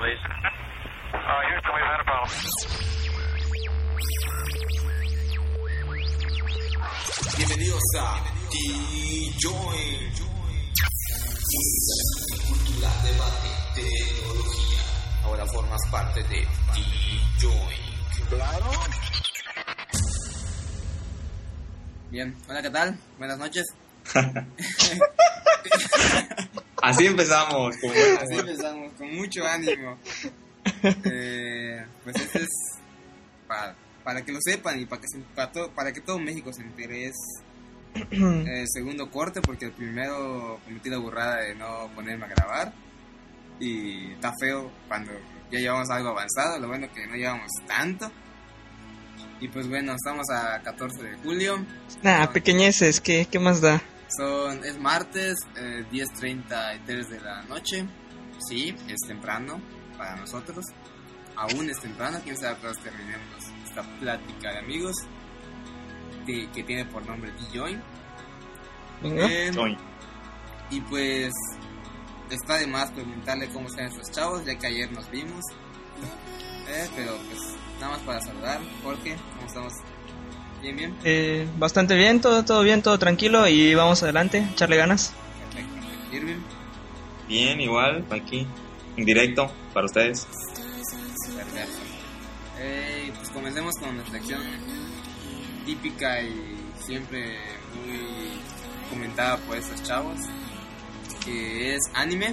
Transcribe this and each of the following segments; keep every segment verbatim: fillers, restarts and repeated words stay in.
please. Uh, Houston, we've had a problem. Bienvenidos a D-Join, cultura, debate, tecnología. Ahora formas parte de D-Join. Claro. Bien, hola, ¿qué tal? Buenas noches. Así empezamos. Con Así empezamos, con mucho ánimo. Eh, pues este es para, para que lo sepan y para que, se, para, todo, para que todo México se entere. Es el segundo corte porque el primero cometí la burrada de no ponerme a grabar. Y está feo cuando ya llevamos algo avanzado. Lo bueno que no llevamos tanto. Y pues bueno, estamos a catorce de julio. Nah, Son, pequeñeces, ¿qué, ¿qué más da? son Es martes, eh, diez treinta y tres de la noche. Sí, es temprano para nosotros. Aún es temprano, quién sabe cuándo terminemos esta plática de amigos que, que tiene por nombre D-Join. Venga. Eh, Join. y pues está de más preguntarle cómo están estos chavos, ya que ayer nos vimos. Eh, pero pues nada más para saludar. Jorge, ¿cómo estamos? Bien, bien. Eh, bastante bien, todo, todo bien, todo tranquilo y vamos adelante, echarle ganas. Perfecto. Irving. Bien, igual, aquí, en directo, para ustedes. Perfecto. Eh, pues comencemos con nuestra sección típica y siempre muy comentada por estos chavos, que es anime.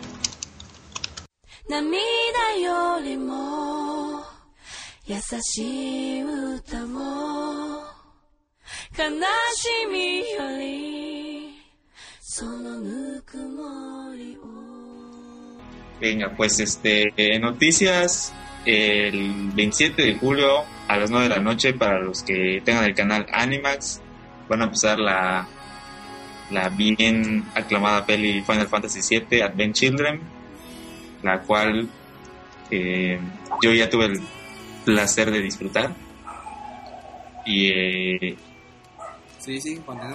涙よりも優しい歌も悲しみよりそのぬくもりを Venga, pues este, eh, noticias el veintisiete de julio a las nueve de la noche para los que tengan el canal Animax. Van a empezar la, la bien aclamada peli Final Fantasy siete Advent Children, la cual eh, yo ya tuve el placer de disfrutar. Y eh, Sí, sí, continúa.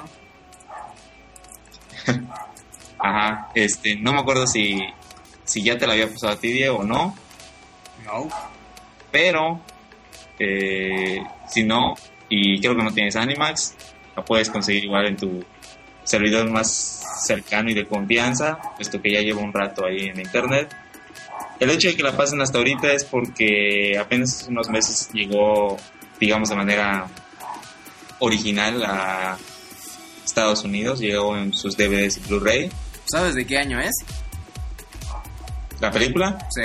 ajá, este, no me acuerdo si, si ya te la había pasado a ti, Diego, o no, No. pero eh, si no, y creo que no tienes Animax, la puedes conseguir igual en tu servidor más cercano y de confianza, puesto que ya lleva un rato ahí en internet. El hecho de que la pasen hasta ahorita es porque apenas hace unos meses llegó, digamos, de manera original a Estados Unidos, llegó en sus D V Ds y Blu-ray. ¿Sabes de qué año es? La película Sí.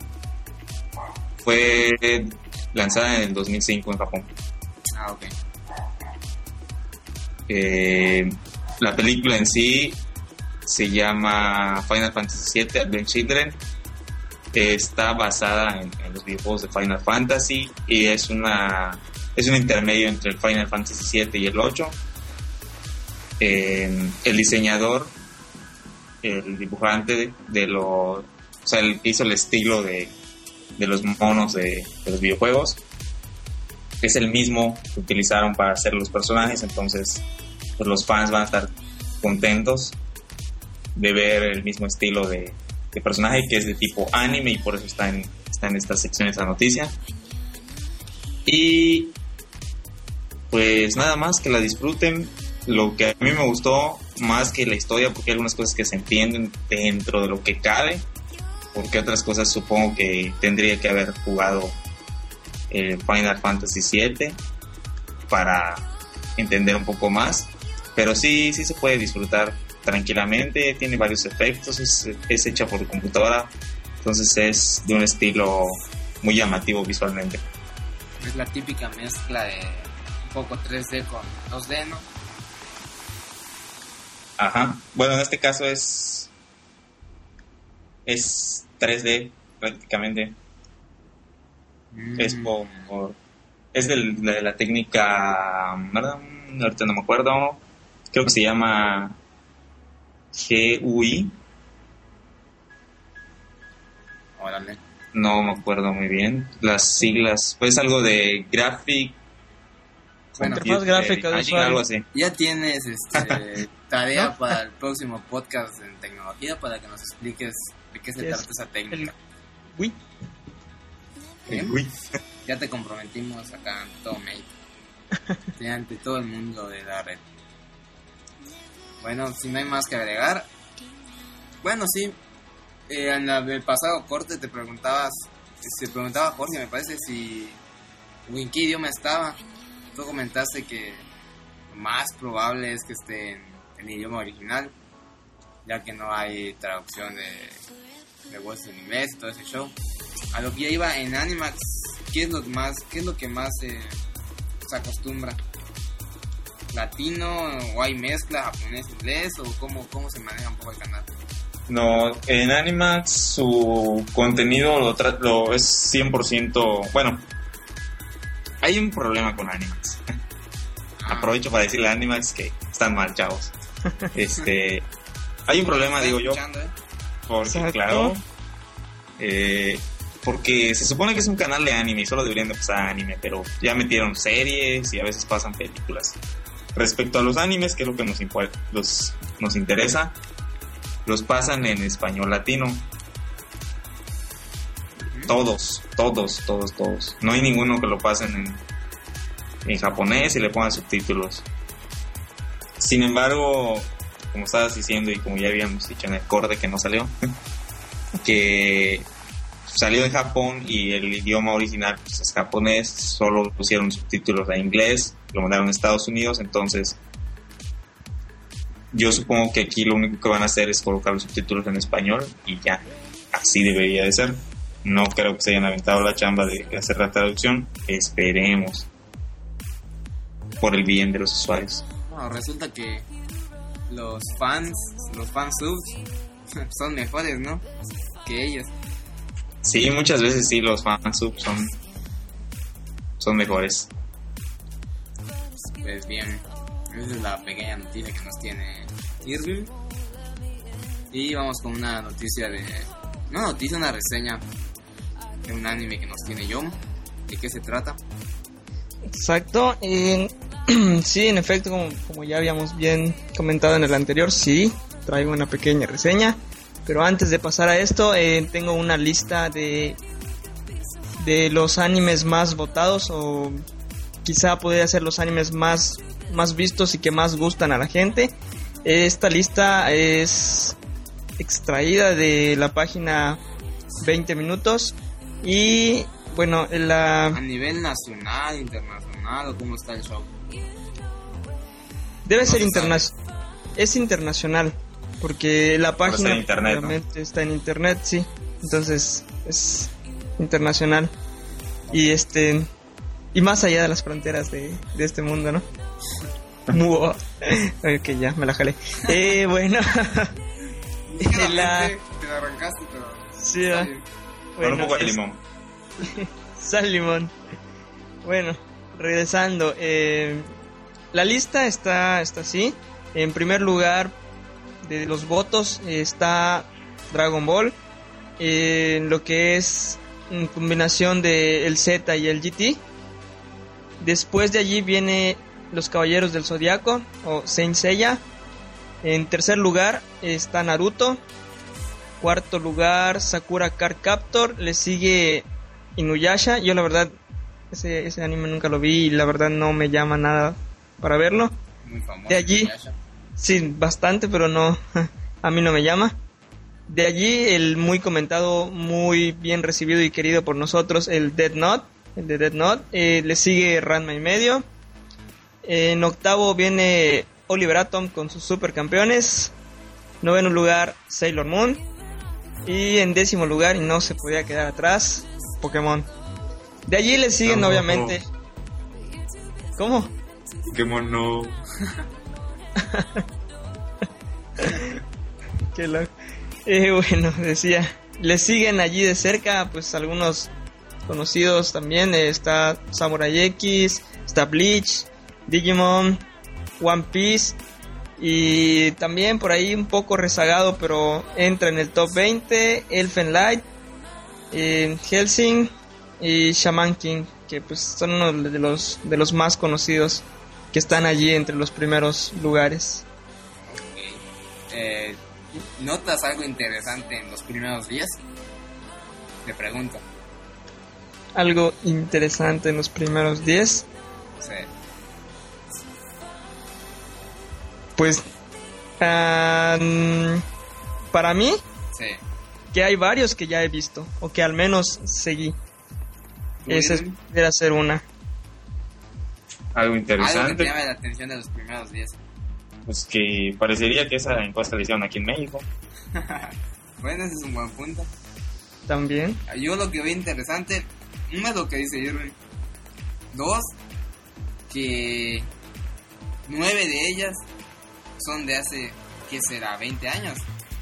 fue lanzada en el dos mil cinco en Japón. Ah, ok. Eh, la película en sí se llama Final Fantasy siete Advent Children. Está basada en, en los videojuegos de Final Fantasy y es una es un intermedio entre el Final Fantasy siete y el ocho. Eh, el diseñador, el dibujante de, de los, o sea, él hizo el estilo de, de los monos de, de los videojuegos. Es el mismo que utilizaron para hacer los personajes, entonces pues los fans van a estar contentos de ver el mismo estilo de, de personaje, que es de tipo anime, y por eso está en, está en esta sección esta noticia. Y pues nada más, que la disfruten. Lo que a mí me gustó más que la historia, porque hay algunas cosas que se entienden dentro de lo que cabe, porque otras cosas supongo que tendría que haber jugado eh, Final Fantasy siete para entender un poco más, pero sí, sí se puede disfrutar tranquilamente. Tiene varios efectos, es, es hecha por computadora, entonces es de un estilo muy llamativo visualmente. Es la típica mezcla de un poco tres D con dos D, ¿no? Ajá, bueno, en este caso es es tres D prácticamente. Mm. Es por, por- es del- de la técnica, ¿verdad? Ahorita no me acuerdo, creo que se llama G U I, Órale. no me acuerdo muy bien las siglas, pues algo de graphic Bueno, interfaz gráfica de Imagine, usuario. algo así. Ya tienes este, tarea para el próximo podcast en tecnología para que nos expliques de qué se Sí, trata es esa técnica. Uy. Bien. Uy. Ya te comprometimos acá ante todo México. Y ante todo el mundo de la red. Bueno, si no hay más que agregar. Bueno, sí. Eh, en la, el pasado corte te preguntabas, se preguntaba Jorge, me parece, si en qué idioma estaba. Tú comentaste que lo más probable es que esté en, en idioma original, ya que no hay traducción de, de voz en inglés y todo ese show. A lo que ya iba en Animax, ¿qué es lo más, qué es lo que más eh, se acostumbra? ¿Latino o hay mezcla japonés-inglés o cómo, cómo se maneja un poco el canal? No, en Animax su contenido lo, tra- lo es cien por ciento... Bueno, hay un problema con Animax. Ah. Aprovecho para decirle a Animax que están mal, chavos. Este, hay un problema, digo yo, Escuchando, ¿eh? porque Exacto. claro, eh, porque se supone que es un canal de anime y solo deberían de pasar anime, pero ya metieron series y a veces pasan películas. Respecto a los animes, que es lo que nos, impu- los, nos interesa, los pasan en español latino. Todos, todos, todos, todos. No hay ninguno que lo pasen en, en japonés y le pongan subtítulos. Sin embargo, como estabas diciendo y como ya habíamos dicho en el corte que no salió, que salió de Japón y el idioma original pues, es japonés, solo pusieron subtítulos a inglés, lo mandaron a Estados Unidos, entonces yo supongo que aquí lo único que van a hacer es colocar los subtítulos en español y ya, así debería de ser. No creo que se hayan aventado la chamba de hacer la traducción, esperemos, por el bien de los usuarios. No, resulta que los fans, los fans subs son mejores, ¿no? Que ellos. Sí, muchas veces sí, los fansubs son, son mejores. Pues bien, esa es la pequeña noticia que nos tiene Irving. Y vamos con una noticia de... No noticia, una reseña de un anime que nos tiene Yom. ¿De qué se trata? Exacto. En- sí, en efecto, como, como ya habíamos bien comentado en el anterior, sí, traigo una pequeña reseña. Pero antes de pasar a esto, eh, tengo una lista de, de los animes más votados o quizá podría ser los animes más, más vistos y que más gustan a la gente. Esta lista es extraída de la página veinte minutos y bueno, la... ¿A nivel nacional, internacional o cómo está el show? Debe No ser se internacional. Es internacional. Porque la Pero está página en internet, ¿no? obviamente está en internet, sí. Entonces es internacional. Y este y más allá de las fronteras de, de este mundo, ¿no? Muo. Ok, ya, me la jalé. Eh, bueno. la... Te la arrancaste, pero... Sí, está ¿verdad? bien. Con un Bueno, poco de es- limón. Sal limón. Bueno, regresando. Eh, la lista está, está así. En primer lugar de los votos eh, está Dragon Ball. Eh, lo que es en combinación de el Z y el G T. Después de allí viene Los Caballeros del Zodiaco o Saint Seiya. En tercer lugar está Naruto. Cuarto lugar Sakura Card Captor. Le sigue Inuyasha. Yo la verdad ese, ese anime nunca lo vi y la verdad no me llama nada para verlo. Muy famoso. De allí. Inuyasha. Sí, bastante, pero no, a mí no me llama. De allí el muy comentado, muy bien recibido y querido por nosotros, el Death Note, el de Death Note. Eh, le sigue Ranma y medio. En octavo viene Oliver Atom con sus supercampeones. Noveno lugar Sailor Moon. Y en décimo lugar, y no se podía quedar atrás, Pokémon. De allí le siguen No. obviamente... ¿Cómo? Pokémon no. Qué loco. Eh, bueno, decía, le siguen allí de cerca, pues algunos conocidos también. eh, está Samurai X, está Bleach, Digimon, One Piece y también por ahí un poco rezagado, pero entra en el top veinte, Elfen Light, eh, Hellsing y Shaman King, que pues son uno de los de los más conocidos que están allí entre los primeros lugares. Eh, ¿Notas algo interesante en los primeros días? Le pregunto. Algo interesante en los primeros diez. Sí. Pues, um, para mí, Sí. que hay varios que ya he visto, o que al menos seguí. Esa es- ¿Tuvieron pudiera ser una. Algo algo que interesante, te llame la atención de los primeros diez? pues que parecería que esa encuesta la hicieron aquí en México. Bueno, ese es un buen punto. También. Yo lo que veo interesante, uno es lo que dice Irwin. Dos, que nueve de ellas son de hace, ¿qué será? veinte años.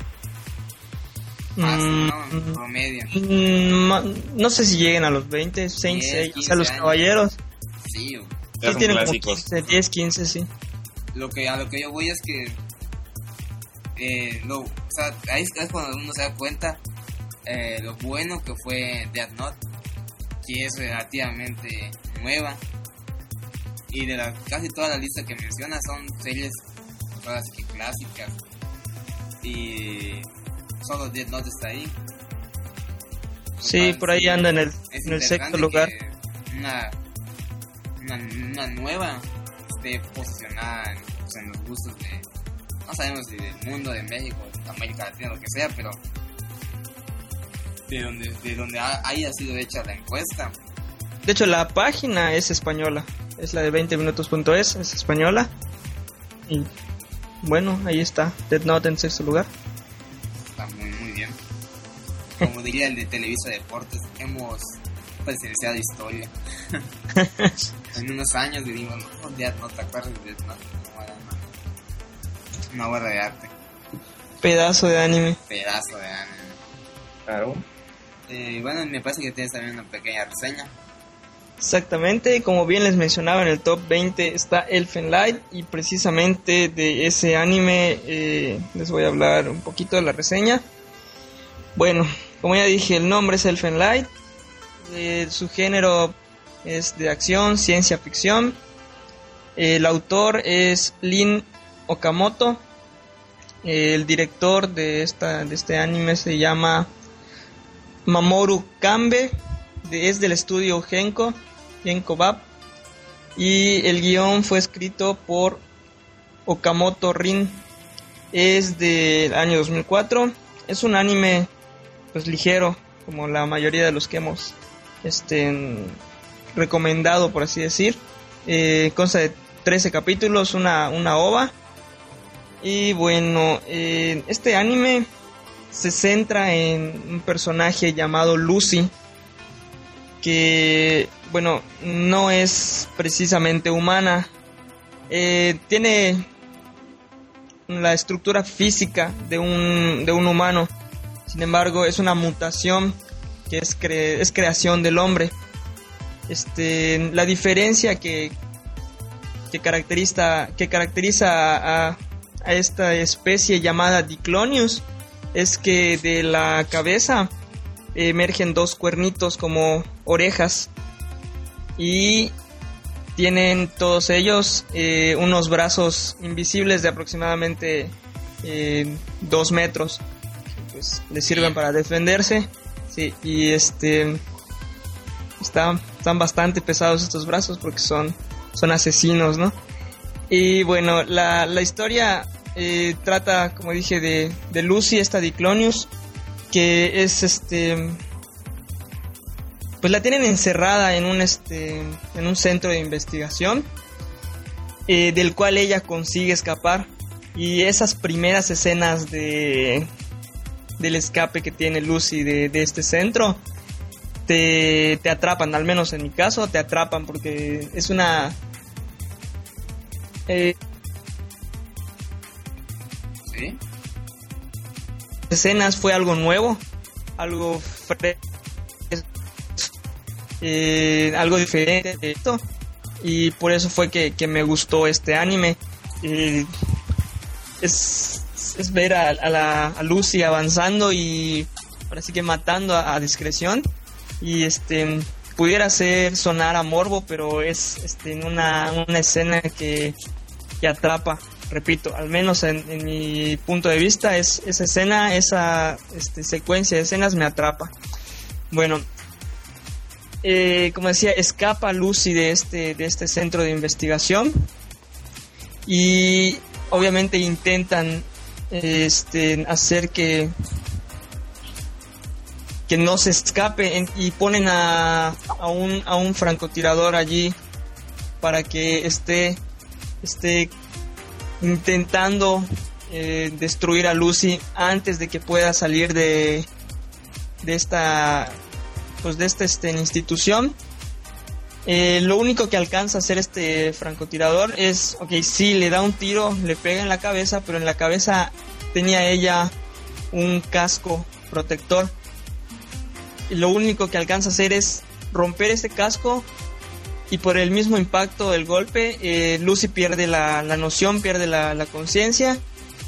Fácil, Mm, ¿no? En promedio. mm, ma- no sé si lleguen a los veinte, Saint diez, Seiya, o quince sea, los años. caballeros. Sí, Ya Sí, son tienen como clásicos. quince, diez, quince, sí. lo que, a lo que yo voy es que eh, lo, o sea, ahí es es cuando uno se da cuenta eh, lo bueno que fue Death Note, que es relativamente nueva, y de la, casi toda la lista que menciona son series todas que clásicas, y solo Death Note está ahí. Sí, por ahí anda en el, Es en el interesante sexto lugar. que Una, una, una nueva esté posicionada en, pues, en los gustos de, no sabemos si del mundo, de México, de América Latina, lo que sea, pero de donde, de donde ha- haya sido hecha la encuesta. De hecho, la página es española. Es la de veinte minutos punto es, es española. Y bueno, ahí está. Death Note en sexto lugar. Está muy, muy bien. Como diría el de Televisa Deportes, hemos presenciado historia. En unos años diríamos, no, Death Note, ¿te acuerdas de Death Note? No, era una, una obra de arte, Pedazo de anime. pedazo de anime. Claro. Eh, bueno, me parece que tienes también una pequeña reseña. Exactamente, como bien les mencionaba, en el top veinte está Elfen Light, y precisamente de ese anime eh, les voy a hablar un poquito de la reseña. Bueno, como ya dije, el nombre es Elfen Light, eh, su género es de acción, ciencia ficción. El autor es Lin Okamoto. El director de esta de este anime se llama Mamoru Kanbe, de, es del estudio Genko, Genko Bab, y el guión fue escrito por Okamoto Rin. Es del año dos mil cuatro. Es un anime pues ligero, como la mayoría de los que hemos este recomendado, por así decir. Eh, consta de trece capítulos, una, una ova. Y bueno, eh, este anime se centra en un personaje llamado Lucy, que, bueno, no es precisamente humana. Eh, tiene la estructura física de un, de un humano. Sin embargo, es una mutación que es, cre- es creación del hombre. Este, la diferencia que, que caracteriza, que caracteriza a, a esta especie llamada Diclonius es que de la cabeza emergen dos cuernitos como orejas, y tienen todos ellos eh, unos brazos invisibles de aproximadamente eh, dos metros, que pues les sirven para defenderse. Sí, y este están, están bastante pesados estos brazos porque son, son asesinos, ¿no? Y bueno, la, la historia eh, trata, como dije, de, de Lucy, esta Diclonius, que es este pues la tienen encerrada en un este en un centro de investigación, eh, del cual ella consigue escapar. Y esas primeras escenas de del escape que tiene Lucy de, de este centro te, te atrapan, al menos en mi caso te atrapan, porque es una eh, ¿Sí? escenas fue algo nuevo, algo fresco, eh, algo diferente de esto, y por eso fue que, que me gustó este anime. Eh, es, es ver a, a, la, a Lucy avanzando y ahora sí que matando a, a discreción, y este pudiera ser sonar a morbo, pero es este en una, una escena que, que atrapa. Repito, al menos en, en mi punto de vista, es esa escena, esa este, secuencia de escenas me atrapa. Bueno, eh, como decía, escapa Lucy de este, de este centro de investigación y obviamente intentan este, hacer que que no se escape en, y ponen a, a un a un francotirador allí para que esté esté intentando eh, destruir a Lucy antes de que pueda salir de de esta pues de esta este, institución. Eh, lo único que alcanza a hacer este francotirador es, ok, sí, le da un tiro, le pega en la cabeza, pero en la cabeza tenía ella un casco protector. Y lo único que alcanza a hacer es romper ese casco y por el mismo impacto del golpe, eh, Lucy pierde la, la noción, pierde la, la conciencia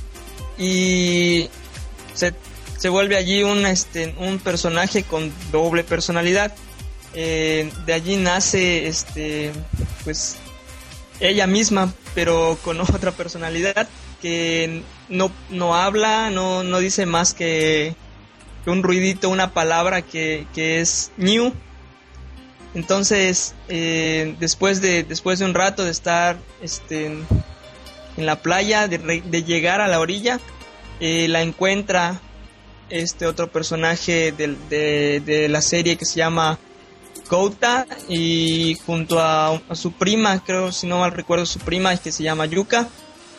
y se, se vuelve allí un, este, un personaje con doble personalidad. Eh, de allí nace este, pues, ella misma, pero con otra personalidad que no, no habla, no, no dice más que un ruidito, una palabra que, que es new. Entonces eh, después de después de un rato de estar este, en, en la playa, de, de llegar a la orilla, eh, la encuentra este otro personaje de, de, de la serie que se llama Kouta, y junto a, a su prima, creo, si no mal recuerdo, su prima que se llama Yuka,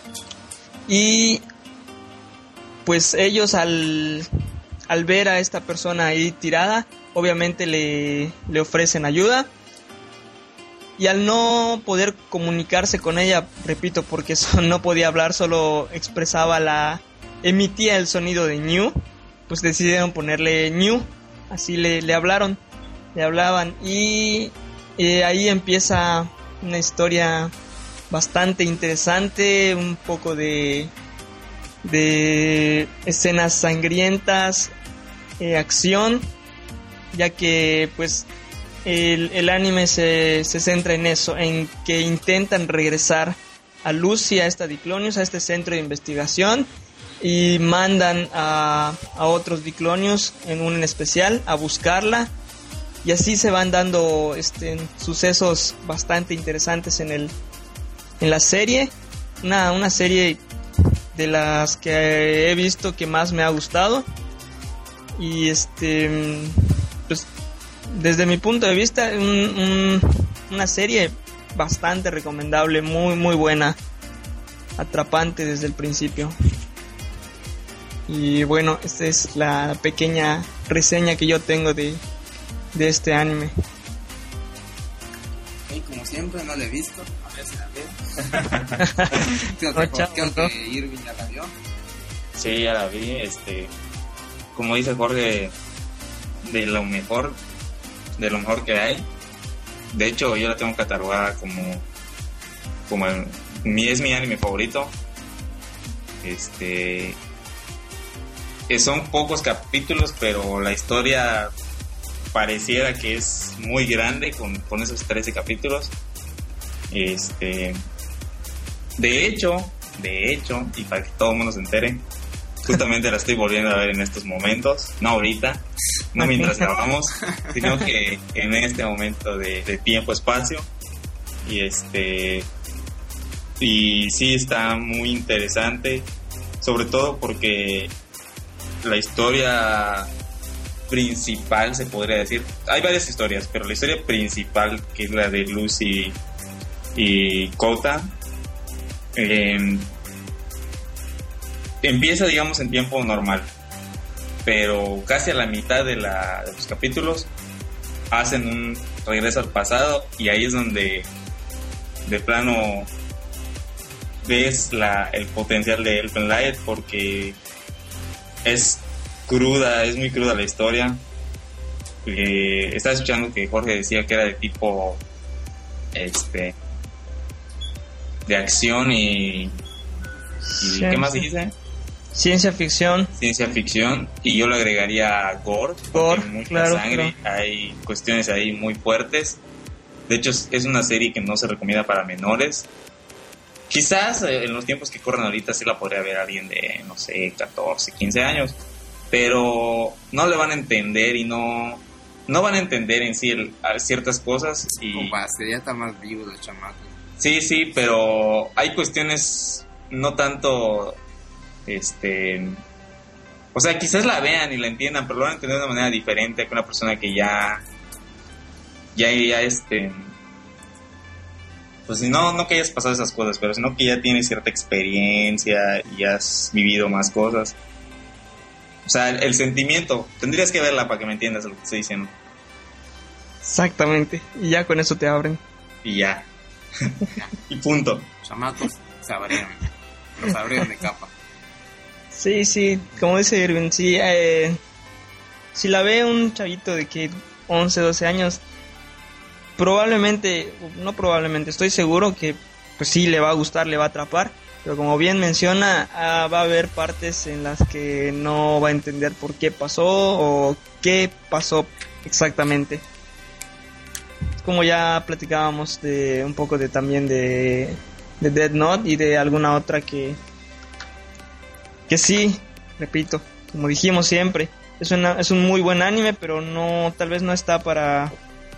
y pues ellos al Al ver a esta persona ahí tirada, obviamente le, le ofrecen ayuda. Y al no poder comunicarse con ella, repito, porque eso, no podía hablar, solo expresaba la... emitía el sonido de New, pues decidieron ponerle New, así le, le hablaron, le hablaban. Y eh, ahí empieza una historia bastante interesante, un poco de... de escenas sangrientas, eh, acción, ya que pues el, el anime se, se centra en eso, en que intentan regresar a Lucy, a esta Diclonius, a este centro de investigación, y mandan a, a otros Diclonius, en un en especial, a buscarla, y así se van dando este, sucesos bastante interesantes en el en la serie, una, una serie de las que he visto que más me ha gustado. Y este pues desde mi punto de vista un, un, una serie bastante recomendable, muy muy buena, atrapante desde el principio. Y bueno, esta es la pequeña reseña que yo tengo de, de este anime. Y como siempre no la he visto, a ver si la veo. Creo que, No, chavo, creo no. que Irving ya la vio. Sí, ya la vi, este, como dice Jorge, de lo mejor, de lo mejor que hay. De hecho, yo la tengo catalogada como, como el, mi, es mi anime favorito. Este, que son pocos capítulos, pero la historia pareciera que es muy grande con, con esos trece capítulos. Este, de hecho, de hecho, y para que todo el mundo se entere, justamente la estoy volviendo a ver en estos momentos, no ahorita, no mientras grabamos, sino que en este momento de, de tiempo-espacio. Y este, y sí está muy interesante, sobre todo porque la historia principal, se podría decir, hay varias historias, pero la historia principal, que es la de Lucy y Kouta, eh, empieza, digamos, en tiempo normal, pero casi a la mitad de, la, de los capítulos hacen un regreso al pasado, y ahí es donde de plano ves la, el potencial de Elfen Lied, porque es cruda, es muy cruda la historia. Eh, estaba escuchando que Jorge decía que era de tipo este de acción y, y Sí. ¿qué más dijiste? Ciencia ficción. Ciencia ficción, y yo le agregaría gore, Gore, porque hay mucha claro, sangre, claro. hay cuestiones ahí muy fuertes. De hecho, es, es una serie que no se recomienda para menores. Quizás eh, en los tiempos que corren ahorita sí la podría ver alguien de, no sé, catorce, quince años, pero no le van a entender y no, no van a entender en sí el, a ciertas cosas y Compa, sería estar más vivos los chamacos. sí, sí, pero hay cuestiones no tanto, este, o sea, quizás la vean y la entiendan, pero lo van a entender de una manera diferente que una persona que ya, ya, ya, este, pues no, no que hayas pasado esas cosas, pero sino que ya tienes cierta experiencia y has vivido más cosas. O sea, el, el sentimiento, tendrías que verla para que me entiendas lo que estoy diciendo. Exactamente. Y ya con eso te abren. Y ya. Y punto. Chamacos se abrieron. Los abrieron de capa. Sí, sí, como dice Irving, sí, eh, si la ve un chavito de que once, doce años, probablemente, no probablemente, estoy seguro que pues sí le va a gustar, le va a atrapar, pero como bien menciona, ah, va a haber partes en las que no va a entender por qué pasó o qué pasó exactamente. Como ya platicábamos de un poco de también de, de Death Note y de alguna otra que que sí, repito, como dijimos siempre, es una es un muy buen anime, pero no, tal vez no está para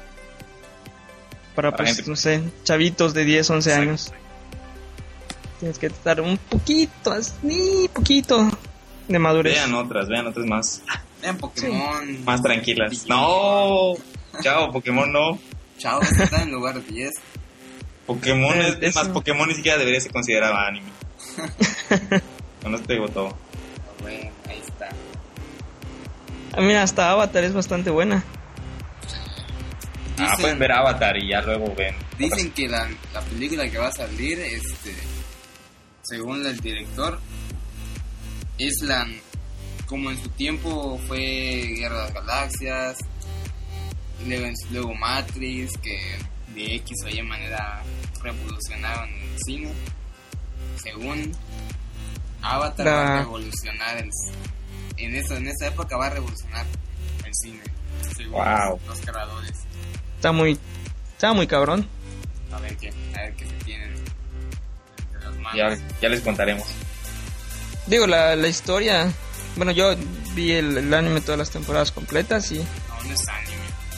para, Para pues, gente. no sé, chavitos de diez, once años. Tienes que estar un poquito, ni poquito de madurez. Vean otras, vean otras más, Vean Pokémon. más tranquilas. No, chao, Pokémon no. Chavos, está en lugar diez. Pokémon Eh, es, es más, eso- Pokémon ni siquiera debería ser considerado anime. Con eso te digo todo. Bueno, ahí está. Ah, mira, hasta Avatar es bastante buena. Ah, Dicen- pueden ver Avatar y ya luego ven. Dicen que la, la película que va a salir, este, según el director, es la, como en su tiempo fue Guerra de las Galaxias, luego, luego Matrix, que de X o Y manera revolucionaron el cine. Según Avatar La- va a revolucionar el, en eso, en esa época va a revolucionar el cine, según Wow. los, los creadores. Está muy está muy cabrón. A ver qué, a ver qué se tienen entre las manos. Ya, ya les contaremos. Digo, la, la historia, bueno, yo vi el, el anime todas las temporadas completas y No, no es anime.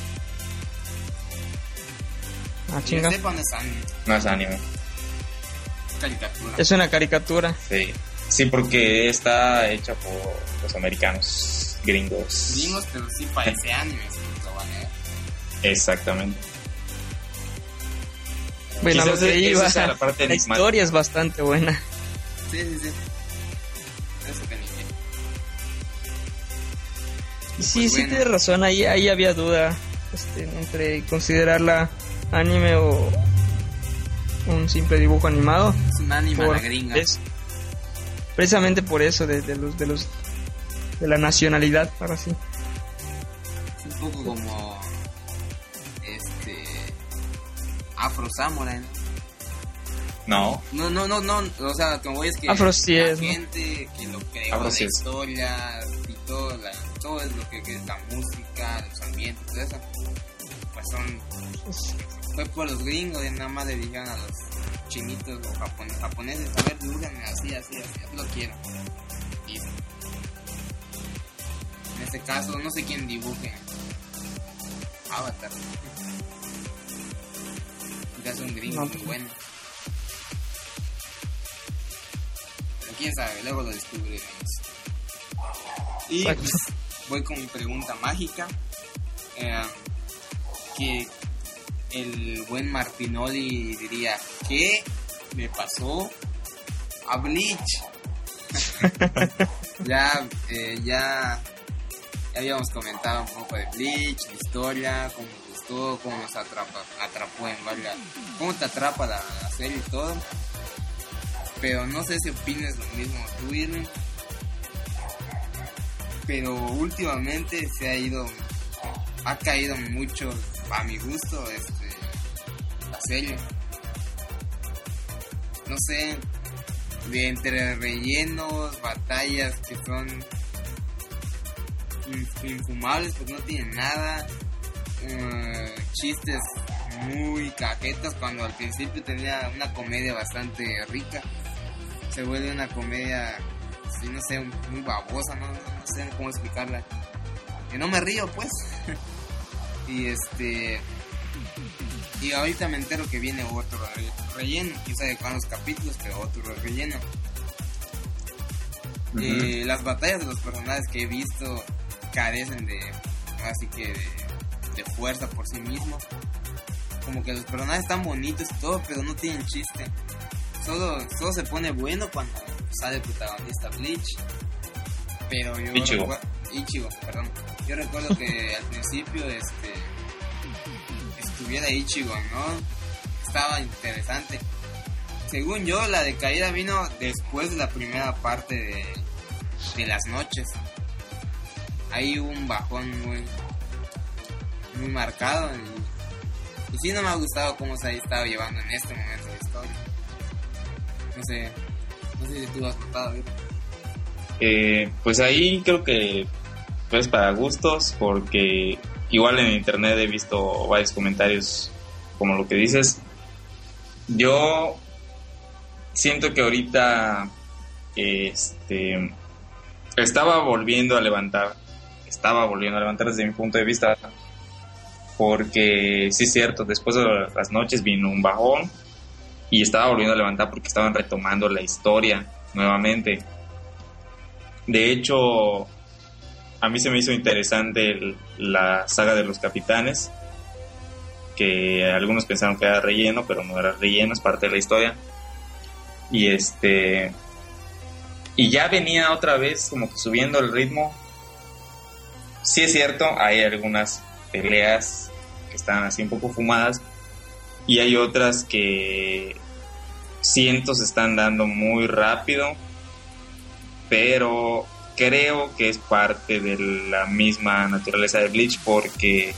ah, Que chinga, sepa, no es anime. No es anime. Es caricatura. es una caricatura. Sí. Sí, porque está hecha por los americanos, gringos. Vimos, pero sí parece anime, si lo van a ver. Exactamente. Bueno, a lo Quizás que esa iba, sea la parte la enigmática. historia es bastante buena. Sí, sí, sí. Eso que ni qué. Y sí, Pues sí bueno. tienes razón, ahí, ahí había duda este, entre considerarla anime o un simple dibujo animado. Es un anime a Por- la gringa. es- precisamente por eso de, de los de los de la nacionalidad, ahora sí. Es un poco como este Afro Samurai, ¿no? No, No, no, no, no, o sea, como voy es que Afro sí la es, ¿no? gente que lo creó, Afro la sí es. historia y todo, la, todo es lo que, que es la música, los ambientes, todo eso, pues son, fue por los gringos y nada más le dijeron a los chinitos o japon- japoneses, a ver, dibújame así, así, así, así lo quiero. Y en este caso, no sé quién dibuje Avatar. Ya es un gringo No, muy bueno. Pero quién sabe, luego lo descubriremos. Y Exacto. pues, voy con mi pregunta mágica. Eh, que el buen Martinoli diría, ¿qué me pasó a Bleach? ya, eh, ya, ya habíamos comentado un poco de Bleach, la historia, cómo nos gustó, cómo nos atrapa, atrapó en varias, cómo te atrapa la, la serie y todo. Pero no sé si opines lo mismo tú, Irving. Pero últimamente se ha ido, ha caído mucho, a mi gusto, este, la serie. No sé, de entre rellenos, batallas que son inf- infumables porque no tienen nada, eh, chistes muy cajetas cuando al principio tenía una comedia bastante rica, se vuelve una comedia, sí, no sé, muy babosa, no, no sé cómo explicarla, que no me río pues. Y este... Y ahorita me entero que viene otro re- relleno. Quién sabe cuántos capítulos, pero otro relleno. Uh-huh. Eh, las batallas de los personajes que he visto carecen de... Así que de, de fuerza por sí mismos. Como que los personajes están bonitos y todo, pero no tienen chiste. Solo, solo se pone bueno cuando sale el protagonista Bleach. Pero yo Ichigo. recuerdo, Ichigo, perdón. Yo recuerdo que al principio este estuviera Ichigo, ¿no? Estaba interesante. Según yo, la decaída vino después de la primera parte de, de las noches. Ahí hubo un bajón muy muy marcado y, y sí no me ha gustado cómo se ha estado llevando en este momento de historia. No sé, no sé si tú has notado, ¿eh? Eh, pues ahí creo que es para gustos, porque igual en internet he visto varios comentarios como lo que dices. Yo siento que ahorita este estaba volviendo a levantar, estaba volviendo a levantar desde mi punto de vista, porque sí es cierto, después de las noches vino un bajón y estaba volviendo a levantar porque estaban retomando la historia nuevamente. De hecho, a mí se me hizo interesante el, la saga de los capitanes, que algunos pensaron que era relleno, pero no era relleno, es parte de la historia. Y este y ya venía otra vez como que subiendo el ritmo. Sí es cierto, hay algunas peleas que están así un poco fumadas y hay otras que siento se están dando muy rápido, pero creo que es parte de la misma naturaleza de Bleach, porque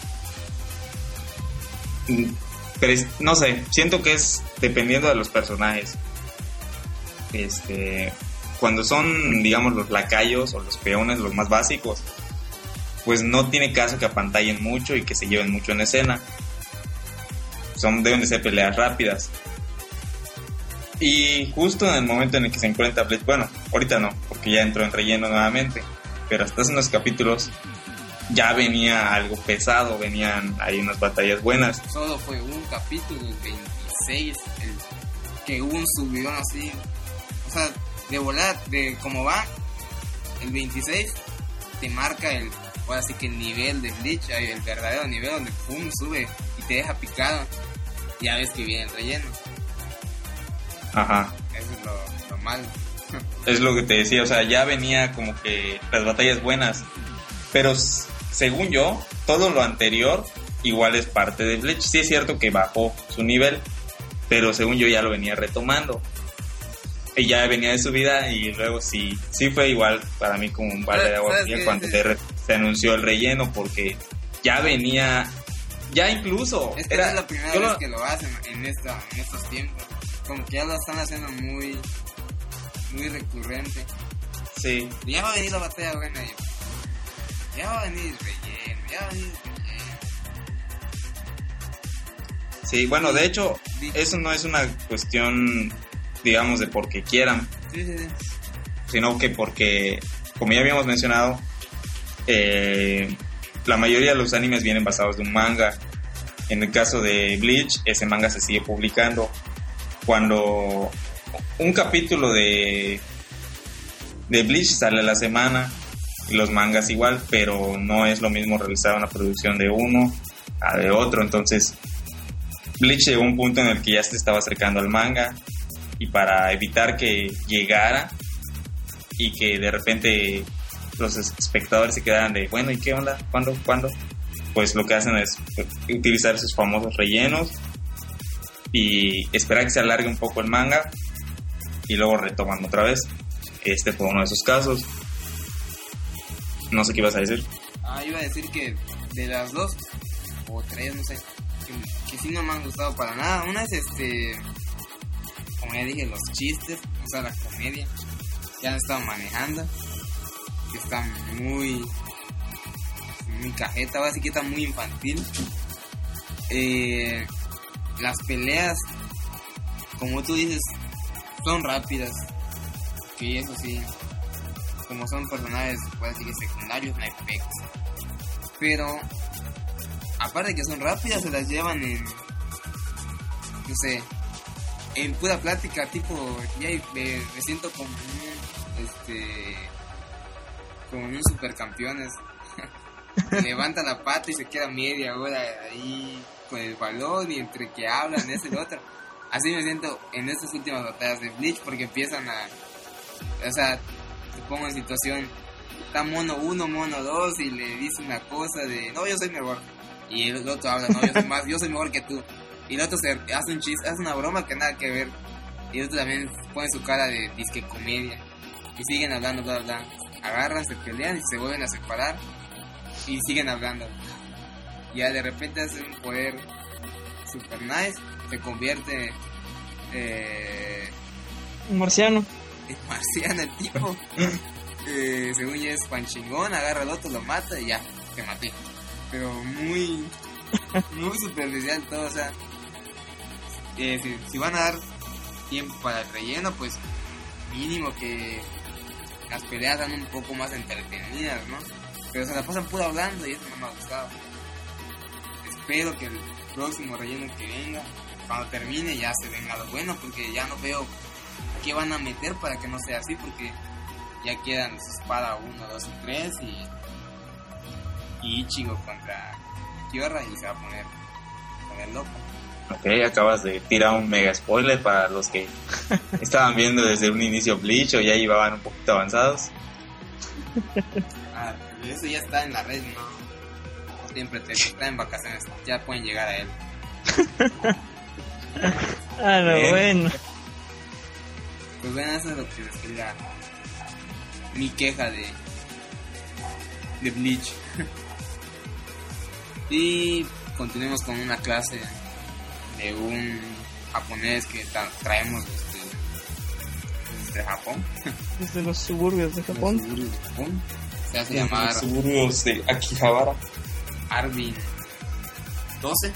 no sé, siento que es dependiendo de los personajes. Este, cuando son, digamos, los lacayos o los peones, los más básicos, pues no tiene caso que apantallen mucho y que se lleven mucho en escena. Son, deben de ser peleas rápidas. Y justo en el momento en el que se encuentra Bleach, bueno, ahorita no, porque ya entró en relleno nuevamente, pero hasta hace unos capítulos ya venía algo pesado, venían ahí unas batallas buenas. Solo fue un capítulo, el veintiséis, el que hubo un subidón así, o sea, de volar, de cómo va, el veintiséis te marca el, ahora sí que el nivel de Bleach, el verdadero nivel donde pum, sube y te deja picado, ya ves que viene el relleno. Ajá. Eso es lo, lo malo. Es lo que te decía, o sea, ya venía como que las batallas buenas, pero s- según yo, todo lo anterior igual es parte de Bleach. Sí es cierto que bajó su nivel, pero según yo ya lo venía retomando. Y ya venía de subida y luego sí, sí fue igual para mí como un balde de agua fría cuando se, re- se anunció el relleno, porque ya venía, ya incluso... Esta era, es la primera yo vez lo- que lo hacen en, esta, en estos tiempos. Como que ya lo están haciendo muy muy recurrente. Sí, Ya va a venir la batalla buena. y- Ya va a venir el relleno. Ya va a venir el relleno. sí, bueno, de hecho, eso no es una cuestión, digamos, de porque quieran, Sí, sí, sí. sino que porque, como ya habíamos mencionado, eh, la mayoría de los animes vienen basados de un manga. En el caso de Bleach, ese manga se sigue publicando. Cuando un capítulo de, de Bleach sale a la semana, y los mangas igual, pero no es lo mismo realizar una producción de uno a de otro. Entonces, Bleach llegó a un punto en el que ya se estaba acercando al manga, y para evitar que llegara y que de repente los espectadores se quedaran de, bueno, ¿y qué onda? ¿Cuándo? ¿Cuándo? Pues lo que hacen es utilizar sus famosos rellenos y esperar que se alargue un poco el manga y luego retoman otra vez. Este fue uno de esos casos. No sé qué ibas a decir. Ah, iba a decir que de las dos o tres, no sé, que, que sí no me han gustado para nada. Una es este, como ya dije, los chistes, o sea, la comedia. Ya han estado manejando, que está muy muy cajeta, ahora sí que está muy infantil. Eh, las peleas, como tú dices, son rápidas, que eso sí, como son personajes, puede decir que secundarios, no hay pegas. Pero aparte que son rápidas, se las llevan en, no sé, en pura plática, tipo, ya me, me siento como un, este, como un supercampeones. Levanta la pata y se queda media hora ahí con el balón y entre que hablan, ese y lo otro. Así me siento en estas últimas batallas de Bleach, porque empiezan a, o sea, te pongo en situación, está mono uno, mono dos, y le dice una cosa de, no, yo soy mejor, y el otro habla, no, yo soy más, yo soy mejor que tú, y el otro se hace un chiste, hace una broma que nada que ver, y el otro también pone su cara de disque comedia, y siguen hablando, bla, bla, agarran, se pelean y se vuelven a separar, y siguen hablando, ya de repente hacen un poder super nice, se convierte eh, Un marciano. en marciano el tipo. eh, según ya es pan chingón, agarra al otro, lo mata y ya, te maté. Pero muy, muy superficial todo, o sea, eh, si, si van a dar tiempo para el relleno, pues mínimo que las peleas sean un poco más entretenidas, ¿no? Pero se la pasan pura hablando y eso no me ha gustado. Espero que el próximo relleno que venga, cuando termine, ya se venga lo bueno, porque ya no veo qué van a meter para que no sea así, porque ya quedan espada uno, dos y tres y, y Ichigo contra Kyora y se va a poner, poner loco. Ok, acabas de tirar un mega spoiler para los que estaban viendo desde un inicio Bleach o ya iban un poquito avanzados. Ah, eso ya está en la red, no. Siempre te está en vacaciones, ya pueden llegar a él. Ah, no, Bien. bueno. Pues bueno, eso es lo que les quería, mi queja de de Bleach. Y continuemos con una clase de un japonés que tra- traemos desde, desde Japón. Desde los suburbios de Japón. Los suburbios de Japón. Se hace llamar Los suburbios de Akihabara. Arvin doce.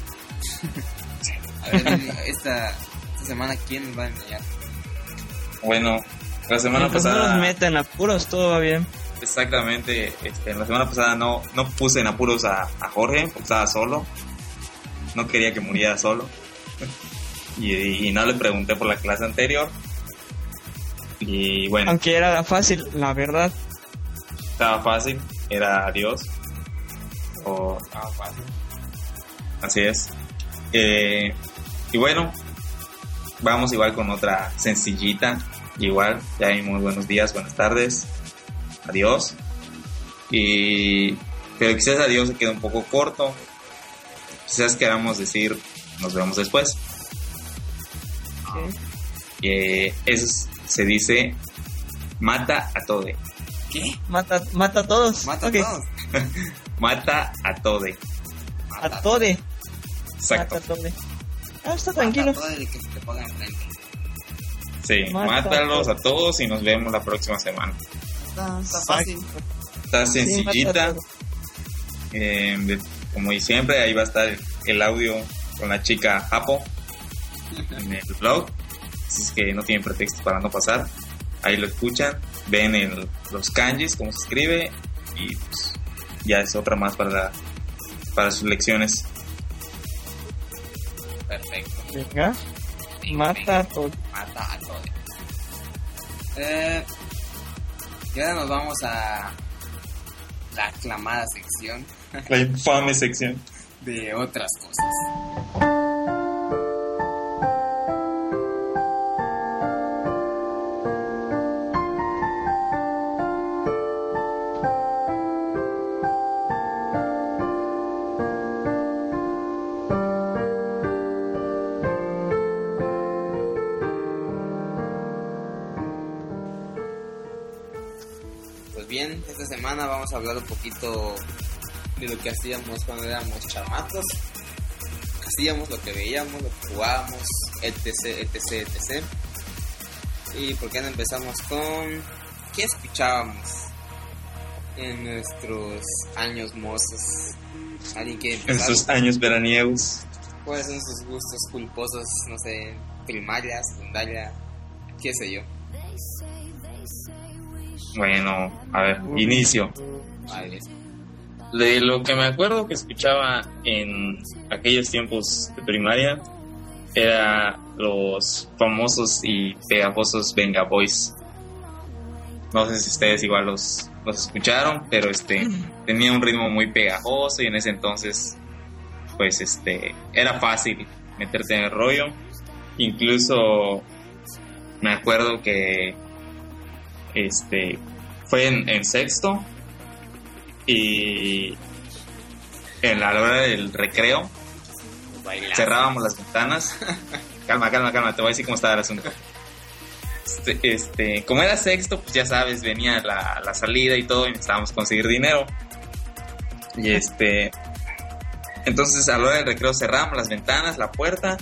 A ver, esta, esta semana, ¿quién nos va a enseñar? Bueno, la semana Mientras no pasada... nos metan apuros, todo va bien. Exactamente, este, la semana pasada no, no puse en apuros a, a Jorge, porque estaba solo. No quería que muriera solo. Y, y no le pregunté por la clase anterior. Y bueno, Aunque era fácil, la verdad. estaba fácil, era adiós. O, Ah, fácil. así es. Eh, y bueno, vamos igual con otra sencillita. Igual, ya hay muy buenos días, buenas tardes. Adiós. Y pero quizás adiós se queda un poco corto. Quizás queramos decir nos vemos después. Ok. Eh, eso es- se dice mata a tode. ¿Qué? Mata, mata a todos. Mata Ok. a todos. Mata a tode. A tode. Exacto. Mata a tode. Ah, está Mata tranquilo. a todo el que se te ponga enfrente. Sí, Mata mátalos a a todos y nos vemos la próxima semana. Está, está Exacto. fácil. Está Sí, mata sencillita. a todo. Eh, de- como y siempre, ahí va a estar el, el audio con la chica Japo en el blog. Así es que no tienen pretexto para no pasar. Ahí lo escuchan, ven el, los kanjis, cómo se escribe, y pues, ya es otra más para, la, para sus lecciones. Perfecto. Venga. Mata a todos. Mata a todos. Eh, y ahora nos vamos a la aclamada sección La infame sección. de otras cosas. Pues bien, esta semana vamos a hablar un poquito de lo que hacíamos cuando éramos chamacos. Hacíamos lo que veíamos, lo que jugábamos, etc, etc, etcétera. Y por qué no empezamos con ¿qué escuchábamos en nuestros años mozos? ¿Alguien quiere En empezar? estos años veraniegos. ¿Cuáles son sus gustos culposos? No sé, primaria, secundaria, qué sé yo. Bueno, a ver, inicio. Vale. De lo que me acuerdo que escuchaba en aquellos tiempos de primaria era los famosos y pegajosos Venga Boys. No sé si ustedes igual los, los escucharon, pero este tenía un ritmo muy pegajoso y en ese entonces pues este era fácil meterte en el rollo. Incluso me acuerdo que este fue en, en sexto y en la hora del recreo Bailar. cerrábamos las ventanas. calma, calma, calma, te voy a decir cómo estaba el asunto. Este, este, como era sexto, pues ya sabes, venía la, la salida y todo y necesitábamos conseguir dinero. Y este, entonces a la hora del recreo cerramos las ventanas, la puerta,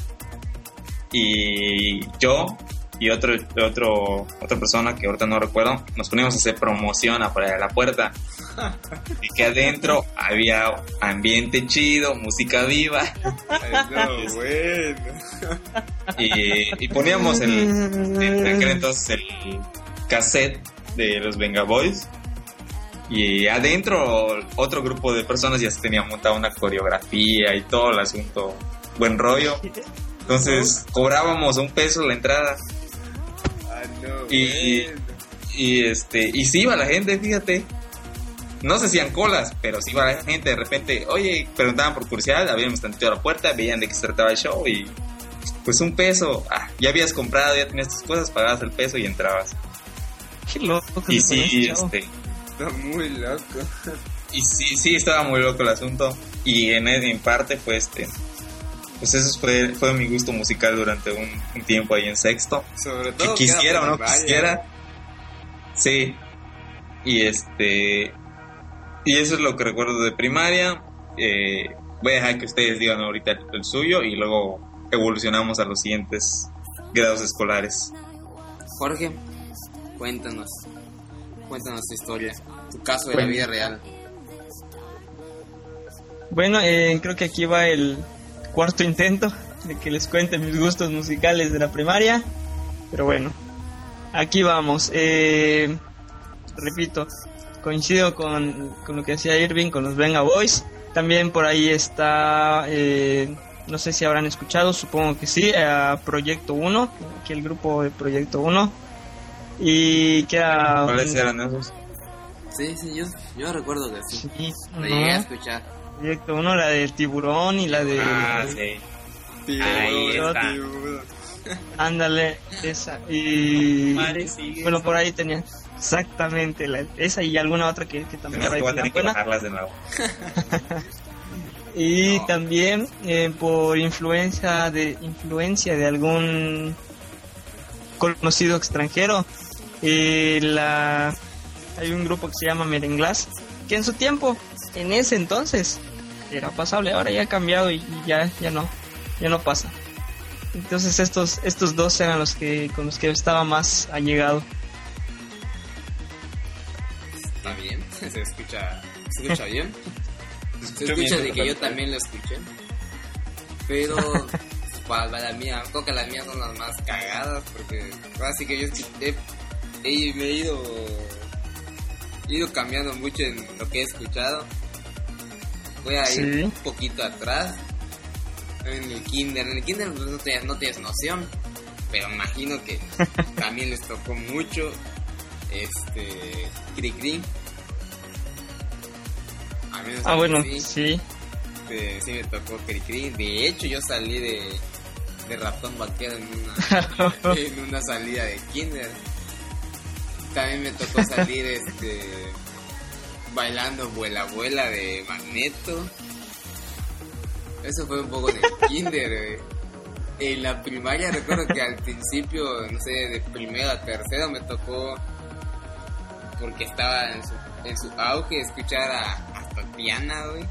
y yo y otro, otro, otra persona que ahorita no recuerdo, nos poníamos a hacer promoción afuera de la puerta. Y que adentro había ambiente chido, música viva. Ay, no, bueno. Y, y poníamos el, en aquel entonces el cassette de los Venga Boys. Y adentro otro grupo de personas ya se tenía montada una coreografía y todo el asunto. Buen rollo. Entonces cobrábamos un peso la entrada. Ah, no, Y, bueno. y este y sí iba la gente, fíjate. No se hacían colas, pero sí iba la gente. De repente, oye, preguntaban por curiosidad, abríamos tantito a la puerta, veían de qué se trataba el show y pues un peso. Ah, ya habías comprado, ya tenías tus cosas, pagabas el peso y entrabas. Qué loco. Y se pone sí, ese chavo. este, Está muy loco. y sí, sí estaba muy loco el asunto. Y en, en parte fue este, pues eso fue, fue mi gusto musical durante un, un tiempo ahí en sexto. Sobre Que todo quisiera o no primaria. quisiera. Sí. Y este. Y eso es lo que recuerdo de primaria. Eh, voy a dejar que ustedes digan ahorita el, el suyo y luego evolucionamos a los siguientes grados escolares. Jorge, cuéntanos. Cuéntanos tu historia. Tu caso de la Bueno. vida real. Bueno, eh, creo que aquí va el cuarto intento de que les cuente mis gustos musicales de la primaria. Pero bueno, aquí vamos. Eh, repito, coincido con, con lo que decía Irving, con los Venga Boys. También por ahí está, eh, no sé si habrán escuchado, supongo que sí, a Proyecto uno, aquí el grupo de Proyecto uno. Y que era... ¿Cuáles eran esos? Sí, sí, yo, yo recuerdo que sí. Sí, Lo ¿no? llegué a escuchar. Proyecto uno, la de Tiburón y la de... Ah, sí. Ahí está. Ándale, esa. Y Madre, sigue. bueno, por ahí tenía exactamente la, esa y alguna otra que, que también Tenemos que voy a tener que buena. bajarlas de nuevo. Y también eh, por influencia de influencia de algún conocido extranjero, eh, la hay un grupo que se llama Merenglás, que en su tiempo, en ese entonces, era pasable. Ahora ya ha cambiado y, y ya ya no ya no pasa. Entonces estos estos dos eran los que con los que estaba más allegado. Está bien, se escucha, se escucha bien. Se escucha escucha bien, de que yo perfecto. también lo escuché. Pero para la mía, creo que las mías son las más cagadas porque así que yo escuché, he, me he ido, he ido cambiando mucho en lo que he escuchado. Voy a ir Sí. un poquito atrás. En el kinder, en el kinder pues, no, te, no tienes noción, pero imagino que también les tocó mucho este Cri Cri. A mí me Ah, tocó, bueno, sí, sí. eh, sí me tocó Cri Cri. De hecho yo salí de, de ratón vaquero en una, en una salida de kinder. También me tocó salir este bailando Vuela Vuela de Magneto. Eso fue un poco en el kinder. eh. En la primaria recuerdo que al principio, no sé, de primero a tercero me tocó, porque estaba en su, en su auge, escuchar a, a Tatiana, güey.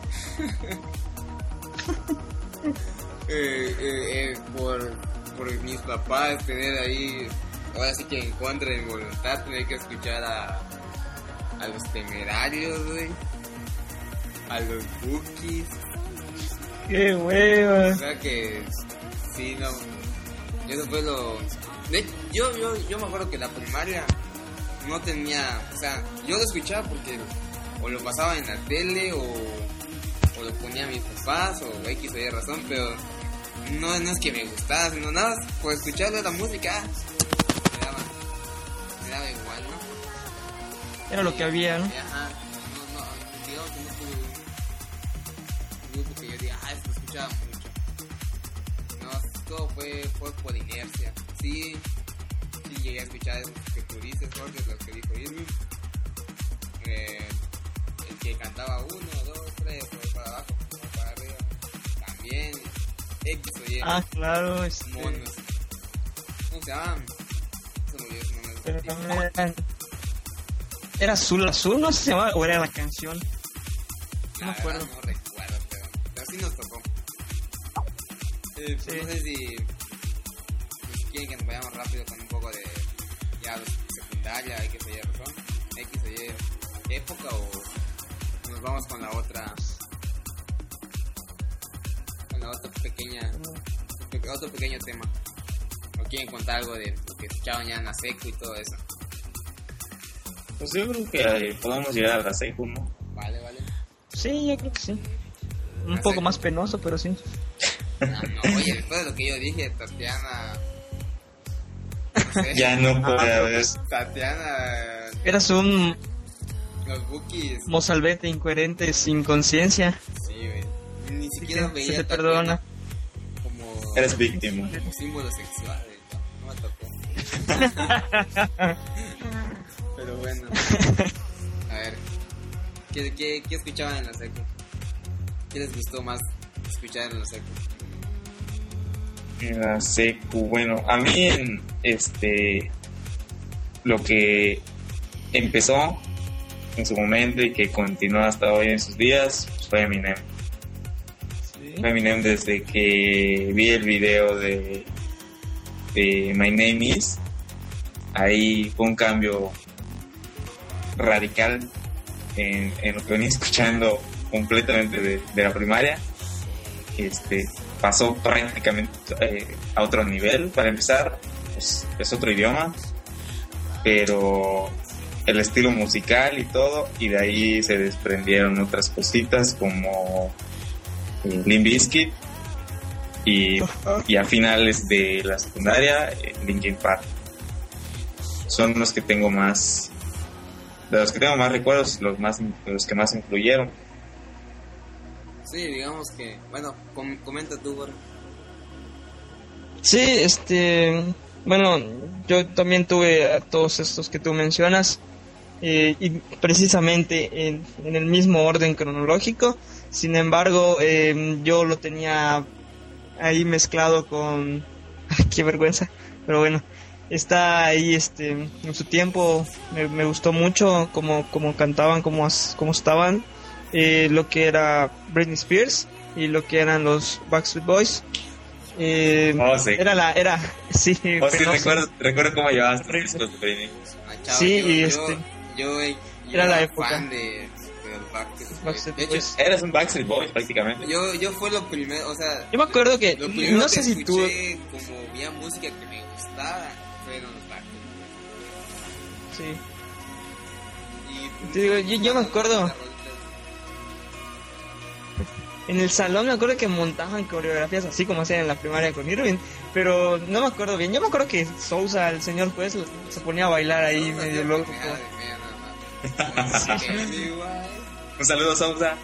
eh, eh, eh, por, por mis papás tener ahí, ahora sí que en contra de mi voluntad, tener que escuchar a, a los Temerarios, güey. A los Bookies. Qué hueva. O sea que sí, no. Eso fue lo. De, yo, yo, yo me acuerdo que la primaria no tenía. O sea, yo lo escuchaba porque o lo pasaba en la tele o, o lo ponía a mis papás o X o Y razón, pero no, no es que me gustaba, sino nada más por escucharlo la música me daba, me daba igual, ¿no? Era lo que había, ¿no? Ajá, no, no, digamos que no tuve un grupo que yo diga, ah, esto lo escuchaba mucho. No, todo fue, fue por inercia. Sí, sí llegué a escuchar esos que tú dices, Jorge, los que dijo Irving. Eh, el que cantaba uno, dos, tres, por para abajo, por para arriba. También, X o Y. Ah, claro, este... monos. ¿Cómo se llaman? Se me olvidó su nombre. Pero también eran... ¿Era Azul Azul? ¿No se llamaba? ¿O era la canción? No La me acuerdo. verdad no recuerdo, pero, pero sí nos tocó. Eh, Sí. No sé si, si quieren que nos vayamos rápido con un poco de ya los secundaria, X o Y razón, X o Y época, o nos vamos con la otra, con la otra pequeña, otro pequeño tema. ¿O quieren contar algo de lo que escuchaban ya en la secu y todo eso? Pues yo creo que eh, podemos llegar a la secu, ¿no? Vale, vale. Sí, yo creo que sí. Un Ah, poco sí. más penoso, pero sí. No, no, oye, después de lo que yo dije, Tatiana... No sé, Ya no puede haber. Tatiana... Eras un Los bookies... mozalbete incoherente sin conciencia. Sí, güey. Ni siquiera Se veía te a Tatiana perdona. como... Eres víctima. como símbolo sexual, güey. No, no me tocó. Pero bueno. A ver. ¿Qué, qué, qué escuchaban en la secu? ¿Qué les gustó más escuchar en la secu? En la secu, bueno, a mí en este lo que empezó en su momento y que continúa hasta hoy en sus días pues, fue Eminem. Sí. Fue Eminem desde que vi el video de, de My Name Is. Ahí fue un cambio radical en, en lo que venía escuchando completamente de, de la primaria. Este pasó prácticamente eh, a otro nivel. Para empezar, pues, es otro idioma, pero el estilo musical y todo, y de ahí se desprendieron otras cositas como eh, Limp Bizkit y, y a finales de la secundaria eh, Linkin Park. Son los que tengo más, de los que tengo más recuerdos, los más los que más influyeron. Sí, digamos que... Bueno, com- comenta tú, Jorge. Sí, este... Bueno, yo también tuve a todos estos que tú mencionas. Eh, y precisamente en, en el mismo orden cronológico. Sin embargo, eh, yo lo tenía ahí mezclado con... Qué vergüenza. Pero bueno, está ahí, este, en su tiempo me, me gustó mucho cómo, cómo cantaban, cómo, cómo estaban, eh, lo que era Britney Spears y lo que eran los Backstreet Boys. Eh, Oh, sí. Era la, era, sí, Oh, sí, penoso. recuerdo, recuerdo cómo llevabas los discos de Britney. Ah, chao, Sí, yo, y yo, este- Yo, yo, yo Era la era época. fan de, de los Backstreet Boys. Backstreet De hecho, Boys. Eras un Backstreet Boy prácticamente. yo, yo fue lo primero, o sea... Yo me acuerdo que, Lo primero no que sé si tú, escuché como había música que me gustaba fueron los Backstreet Boys. sí, Y, Te digo, yo- yo me acuerdo. en el salón me acuerdo que montaban coreografías así como hacían en la primaria con Irving, pero no me acuerdo bien. Yo me acuerdo que Sousa, el señor juez, se ponía a bailar ahí Todos medio hacían loco. pendejada de media nada más. Sí, que igual. Un saludo, Sousa.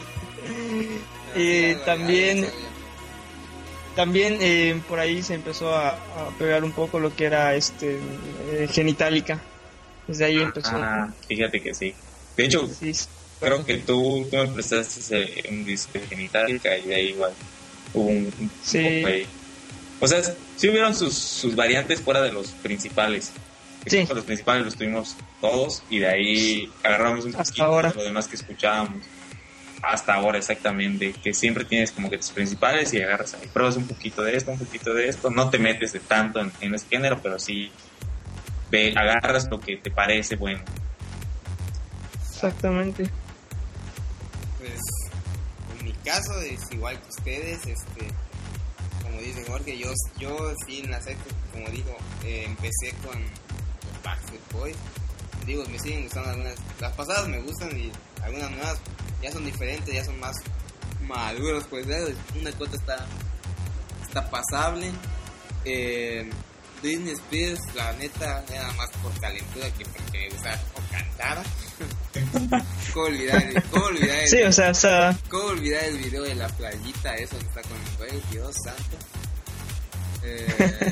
Y Pero también- ya, ya, ya. También eh, por ahí se empezó a, a pegar un poco lo que era este eh, Genitalica. Desde ahí empezó. Ah, fíjate que sí. De hecho, Sí, sí. creo que tú, tú me prestaste ese- un disco de Genitalica y de ahí igual hubo un, un Sí. poco ahí. O sea, sí hubieron sus, sus variantes fuera de los principales. Sí. Los principales los tuvimos todos y de ahí agarramos un Hasta poquito ahora. de lo demás que escuchábamos. Hasta ahora exactamente, que siempre tienes como que tus principales y agarras ahí, pruebas un poquito de esto, un poquito de esto, no te metes de tanto en, en ese género, pero sí ve, agarras lo que te parece bueno. Exactamente. Pues en mi caso es igual que ustedes, este, como dice Jorge, yo, yo sí en la secu, como digo, eh, empecé con los Backstreet Boys. digo, me siguen gustando algunas. Las pasadas me gustan y algunas nuevas ya son diferentes, ya son más maduros, pues una cota está está pasable. eh, Britney Spears, la neta, era más por calentura que porque me gustaba o cantara. ¿Cómo olvidar, cómo olvidar el, Sí, o sea, o sea, ¿cómo olvidar el video de la playita, eso que está con el juego? Dios santo. Eh,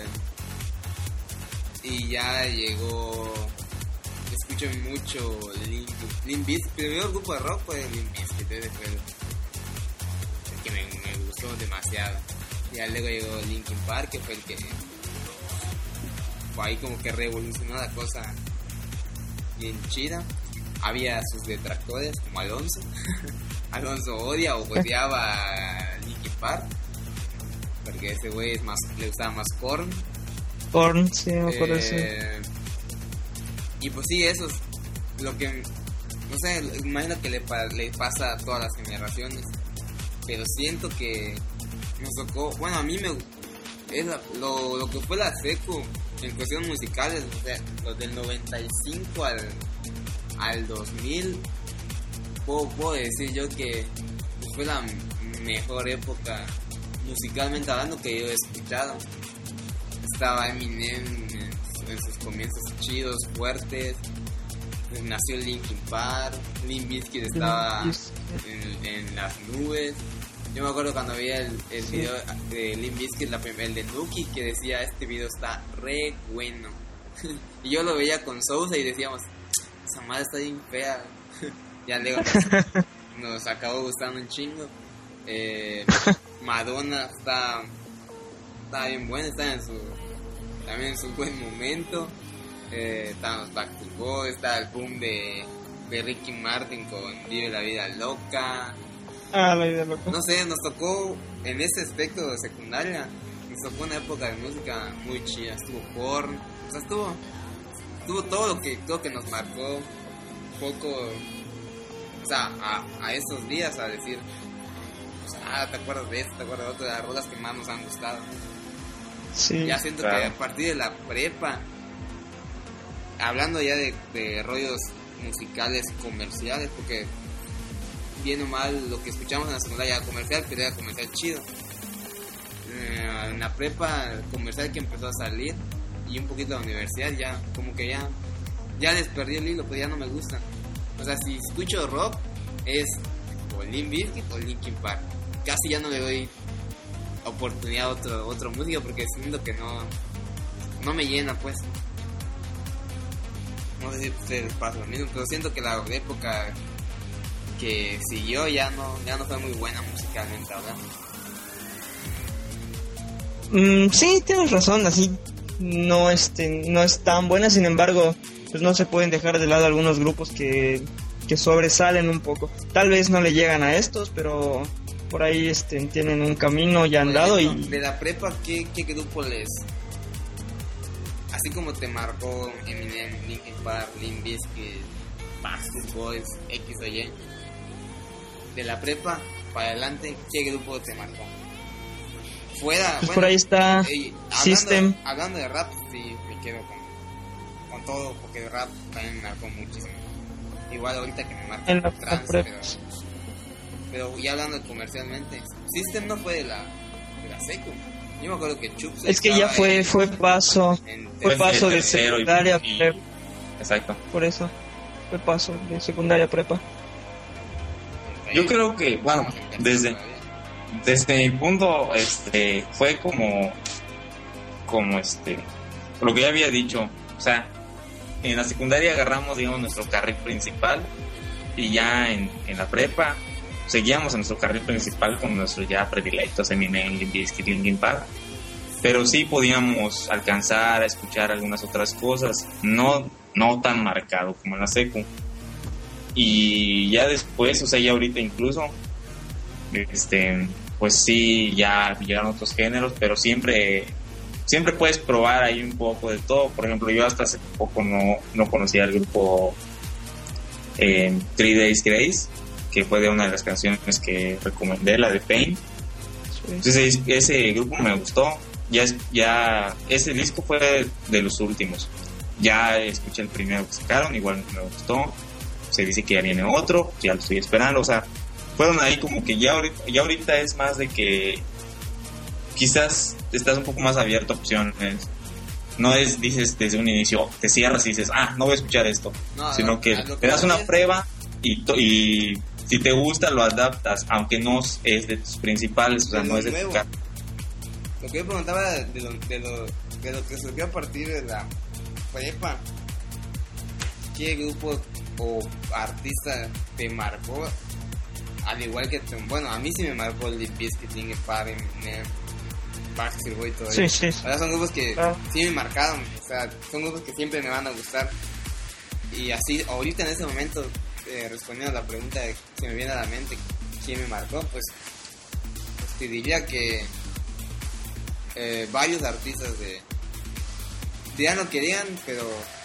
y ya llegó, escucho mucho Limp Bizkit. Primero el grupo de rock fue Limp Bizkit, ese fue el, el que me, me gustó demasiado. Y ya luego llegó Linkin Park, que fue el que fue ahí como que revolucionó la cosa bien chida. Había sus detractores como Alonso. Alonso odia o odiaba a Linkin Park porque ese güey es más, le gustaba más Korn. Korn, sí, me acuerdo, sí. Eh, y pues sí, eso es lo que, no sé, imagino que le, pa- le pasa a todas las generaciones, pero siento que nos tocó, bueno, a mí me es la- lo, lo que fue la secu en cuestiones musicales, o sea, los del noventa y cinco al, al dos mil, puedo, puedo decir yo que fue la mejor época musicalmente hablando que yo he escuchado. Estaba Eminem en, en sus comienzos chidos, fuertes. Nació Linkin Park. Limp Bizkit estaba en, en las nubes. Yo me acuerdo cuando veía el, el Sí. video de Limp Bizkit, la prim- el de Nuki, que decía: este video está re bueno. Y yo lo veía con Sousa y decíamos: esa madre está bien fea. Ya luego nos, nos acabó gustando un chingo. Eh, Madonna está, está bien buena, está en su, también en su buen momento. Eh, están los Backstreet Boys, está el boom de, de Ricky Martin con Vive la Vida Loca. Ah, la idea loca. No sé, nos tocó en ese aspecto de secundaria, nos tocó una época de música muy chida. Estuvo Korn, o sea, estuvo, estuvo todo lo que, todo que nos marcó un poco, o sea, a, a esos días, a decir, o sea, ah, te acuerdas de esto, te acuerdas de otro, de las rolas que más nos han gustado. Sí. Ya siento claro. que a partir de la prepa, hablando ya de, de rollos musicales comerciales, porque bien o mal lo que escuchamos en la secundaria era comercial, pero era comercial chido. Eh, en la prepa, el comercial que empezó a salir y un poquito de la universidad, ya como que ya ya les perdí el hilo, pues ya no me gustan. O sea, si escucho rock es o Limp Bizkit o Linkin Park. Casi ya no le doy oportunidad a otro, otro música porque siento que no no me llena, pues. No sé si a ustedes les pasa lo mismo, pero siento que la época que siguió ya no ya no fue muy buena musicalmente hablando. Mm, sí, tienes razón, así no este no es tan buena, sin embargo, pues no se pueden dejar de lado algunos grupos que, que sobresalen un poco. Tal vez no le llegan a estos, pero por ahí este tienen un camino ya Por andado ejemplo, y de la prepa, ¿qué, qué grupo les, así como te marcó Eminem, Linkin Park, Limp Bizkit, Backstreet Boys, X o Y, de la prepa para adelante, ¿qué grupo te marcó? Fuera, pues bueno, por ahí está eh, hablando, System. hablando de rap, sí, me quedo con, con todo, porque el rap también me marcó muchísimo. Igual ahorita que me marca En la el trans, prepa. pero, pero ya hablando comercialmente, System no fue de la, de la secu. Yo me acuerdo que Chups Es que ya estaba fue en- fue paso, en fue el paso de tercero y- secundaria a y- prepa, Exacto. por eso fue paso de secundaria a prepa. Yo creo que, bueno, desde, desde mi punto, este, fue como, como este, lo que ya había dicho, o sea, en la secundaria agarramos, digamos, nuestro carril principal y ya en, en la prepa seguíamos en nuestro carril principal con nuestros ya predilectos, Eminem, Limp Bizkit, Linkin Park, pero sí podíamos alcanzar a escuchar algunas otras cosas, no, no tan marcado como en la secu. Y ya después, o sea, ya ahorita incluso, este, pues sí, ya llegaron otros géneros, pero siempre, siempre puedes probar ahí un poco de todo. Por ejemplo, yo hasta hace poco no, no conocía el grupo eh, Three Days Grace, que fue de una de las canciones que recomendé, la de Pain. Entonces ese, ese grupo me gustó. Ya, es- ya ese disco fue de los últimos. ya escuché el primero que sacaron, igual me gustó. Se dice que ya viene otro, ya lo estoy esperando. O sea, fueron ahí como que ya ahorita, ya ahorita es más de que quizás estás un poco más abierto a opciones. No es, dices desde un inicio, te cierras y dices, ah, no voy a escuchar esto. No, sino no, que te das una es... prueba y, to- y si te gusta lo adaptas, aunque no es de tus principales, o sea, no es de tu casa. Lo que yo preguntaba de lo, de, lo, de lo que surgió a partir de la prepa, ¿qué grupo o artista te marcó? Al igual que, te, bueno, a mí sí me marcó el Limp Bizkit, Linkin Park, Eminem, Backstreet Boys, todo sí, eso. sí. O sea, son grupos que claro. sí me marcaron, o sea, son grupos que siempre me van a gustar. Y así, ahorita en ese momento, eh, respondiendo a la pregunta de, que me viene a la mente, ¿quién me marcó? Pues, pues te diría que eh, varios artistas de, de ya no querían, pero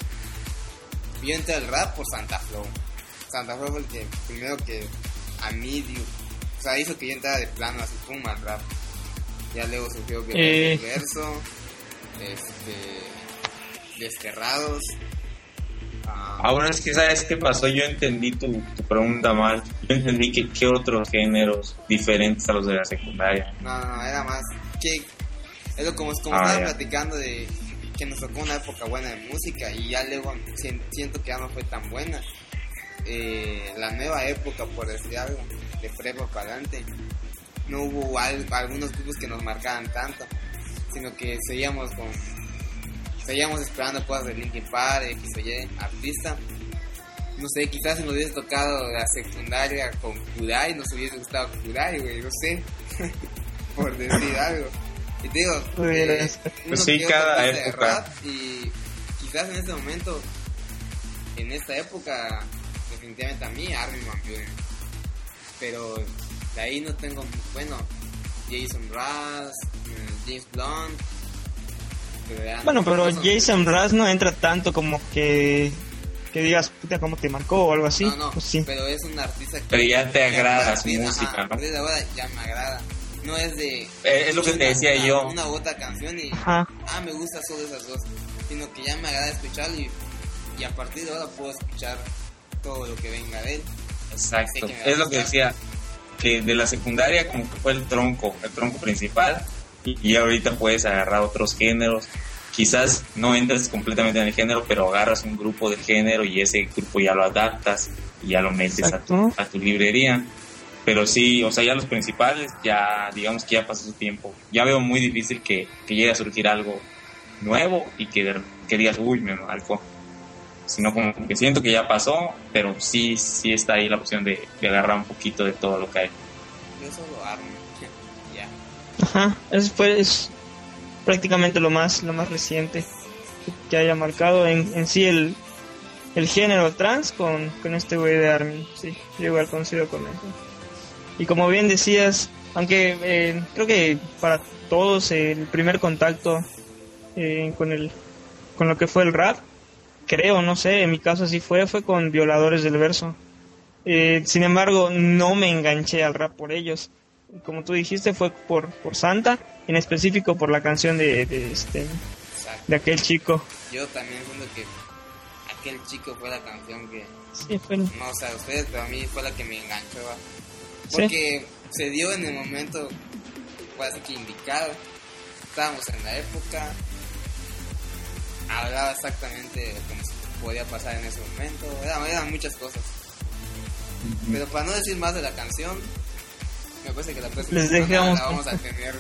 yo entré al rap por Santa Flow. Santa Flow fue el que primero que a mí dio, o sea, hizo que yo entrara de plano así pum al rap. Ya luego surgió que eh. el verso, este, Desterrados. Ah, Ahora es que sabes qué pasó, yo entendí tu, tu pregunta mal. Yo entendí que qué otros géneros diferentes a los de la secundaria. No, no, no, era más que es lo como, como ah, estaba ya. platicando de que nos tocó una época buena de música y ya luego siento que ya no fue tan buena. Eh, la nueva época, por decir algo, de prepa para adelante, no hubo al, algunos grupos que nos marcaban tanto, sino que seguíamos con seguíamos esperando cosas de Linkin Park, X o Y, artista. No sé, quizás si nos hubiese tocado la secundaria con Kudai, nos hubiese gustado Kudai, güey, no sé, por decir algo. Y te digo, eh, pues sí, cada época. Rap, y quizás en este momento, en esta época, definitivamente a mí, Armin Van Buuren. Pero de ahí no tengo, bueno, Jason Mraz, James Blunt. Pero bueno, pero Jason Mraz no entra tanto como que que digas, puta, cómo te marcó o algo así. No, no, pues sí. pero es un artista que... Pero ya te agrada su artista, música, ajá, ¿no? desde ahora ya me agrada. No es de... Eh, es lo que te decía una, yo. Una u otra canción y... Ajá. Ah, me gusta solo esas dos. Sino que ya me agrada escucharlo y, y a partir de ahora puedo escuchar todo lo que venga de él. Exacto. Es lo que decía, que de la secundaria como que fue el tronco, el tronco principal. Y, y ahorita puedes agarrar otros géneros. Quizás no entras completamente en el género, pero agarras un grupo de género y ese grupo ya lo adaptas y ya lo metes a tu, a tu librería. Pero sí, o sea, ya los principales, ya digamos que ya pasó su tiempo. Ya veo muy difícil que, que llegue a surgir algo nuevo y que, que digas, uy, me marcó. Sino como que siento que ya pasó, pero sí, sí está ahí la opción de, de agarrar un poquito de todo lo que hay. Yo solo armo, ya. Ajá, es, pues, es prácticamente lo más lo más reciente que haya marcado en, en sí el, el género trans con, con este güey de Armin. Sí, yo igual coincido con eso. Y como bien decías, aunque eh, creo que para todos eh, el primer contacto eh, con el con lo que fue el rap, creo, no sé, en mi caso así fue, fue con Violadores del Verso. Eh, sin embargo, no me enganché al rap por ellos. Como tú dijiste, fue por, por Santa, en específico por la canción de, de este de aquel chico. Yo también siento que aquel chico fue la canción que... Sí, fue... No, o sea, ustedes, pero a mí fue la que me enganchó. Porque ¿sí? Se dio en el momento, fue así que indicado. Estábamos en la época, hablaba exactamente de lo que podía pasar en ese momento. Eran, eran muchas cosas. Uh-huh. Pero para no decir más de la canción, me parece que la próxima semana la vamos a tener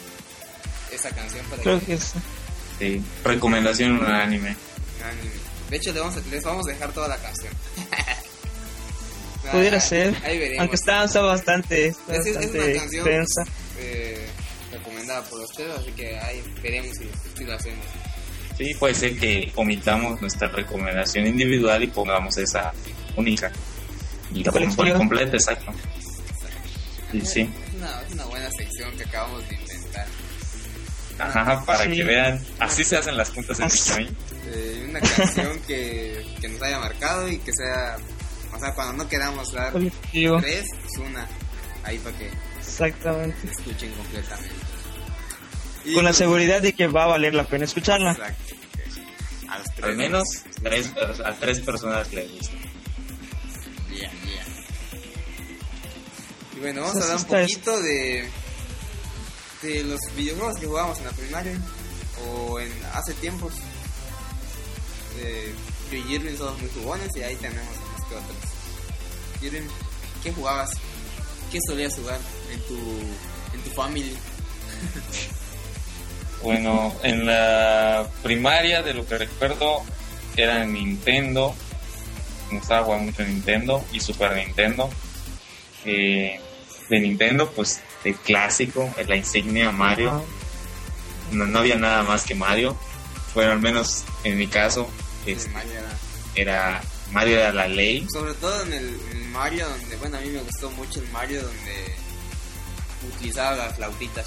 esa canción para creo que... que es... Sí, recomendación unánime. Unánime. De hecho, les vamos a, les vamos a dejar toda la canción. Pudiera ah, ser, ahí aunque está, está bastante, está es, bastante es una canción densa. Eh, recomendada por ustedes, así que ahí veremos si, si lo hacemos. Sí, puede ser que omitamos nuestra recomendación individual y pongamos esa única. Y la ponemos por completa, exacto. Sí, sí. Es una, es una buena sección que acabamos de inventar. Ajá, para sí. que vean, así se hacen las puntas en Bitcoin. Eh, una canción que, que nos haya marcado y que sea, o sea, cuando no queramos dar colectivo. Tres, es una, ahí para que exactamente escuchen completamente. Y con la seguridad de que va a valer la pena escucharla. Exacto. A los tres. Al menos tres, a tres personas les gusta. Yeah, yeah. Y bueno, vamos Eso a hablar un está- poquito de de los videojuegos que jugábamos en la primaria o en hace tiempos. Eh, yo y Irving somos muy jugones y ahí tenemos unos que otros. Irving, ¿qué jugabas? ¿Qué solías jugar en tu en tu family? Bueno, en la primaria de lo que recuerdo era Nintendo. Me gustaba jugar mucho Nintendo y Super Nintendo. Eh, de Nintendo, pues el clásico, la insignia Mario. No, no había nada más que Mario. Bueno, al menos en mi caso, este, Mario era- era Mario era la ley. Sobre todo en el, en el Mario donde, bueno, a mí me gustó mucho el Mario donde utilizaba las flautitas.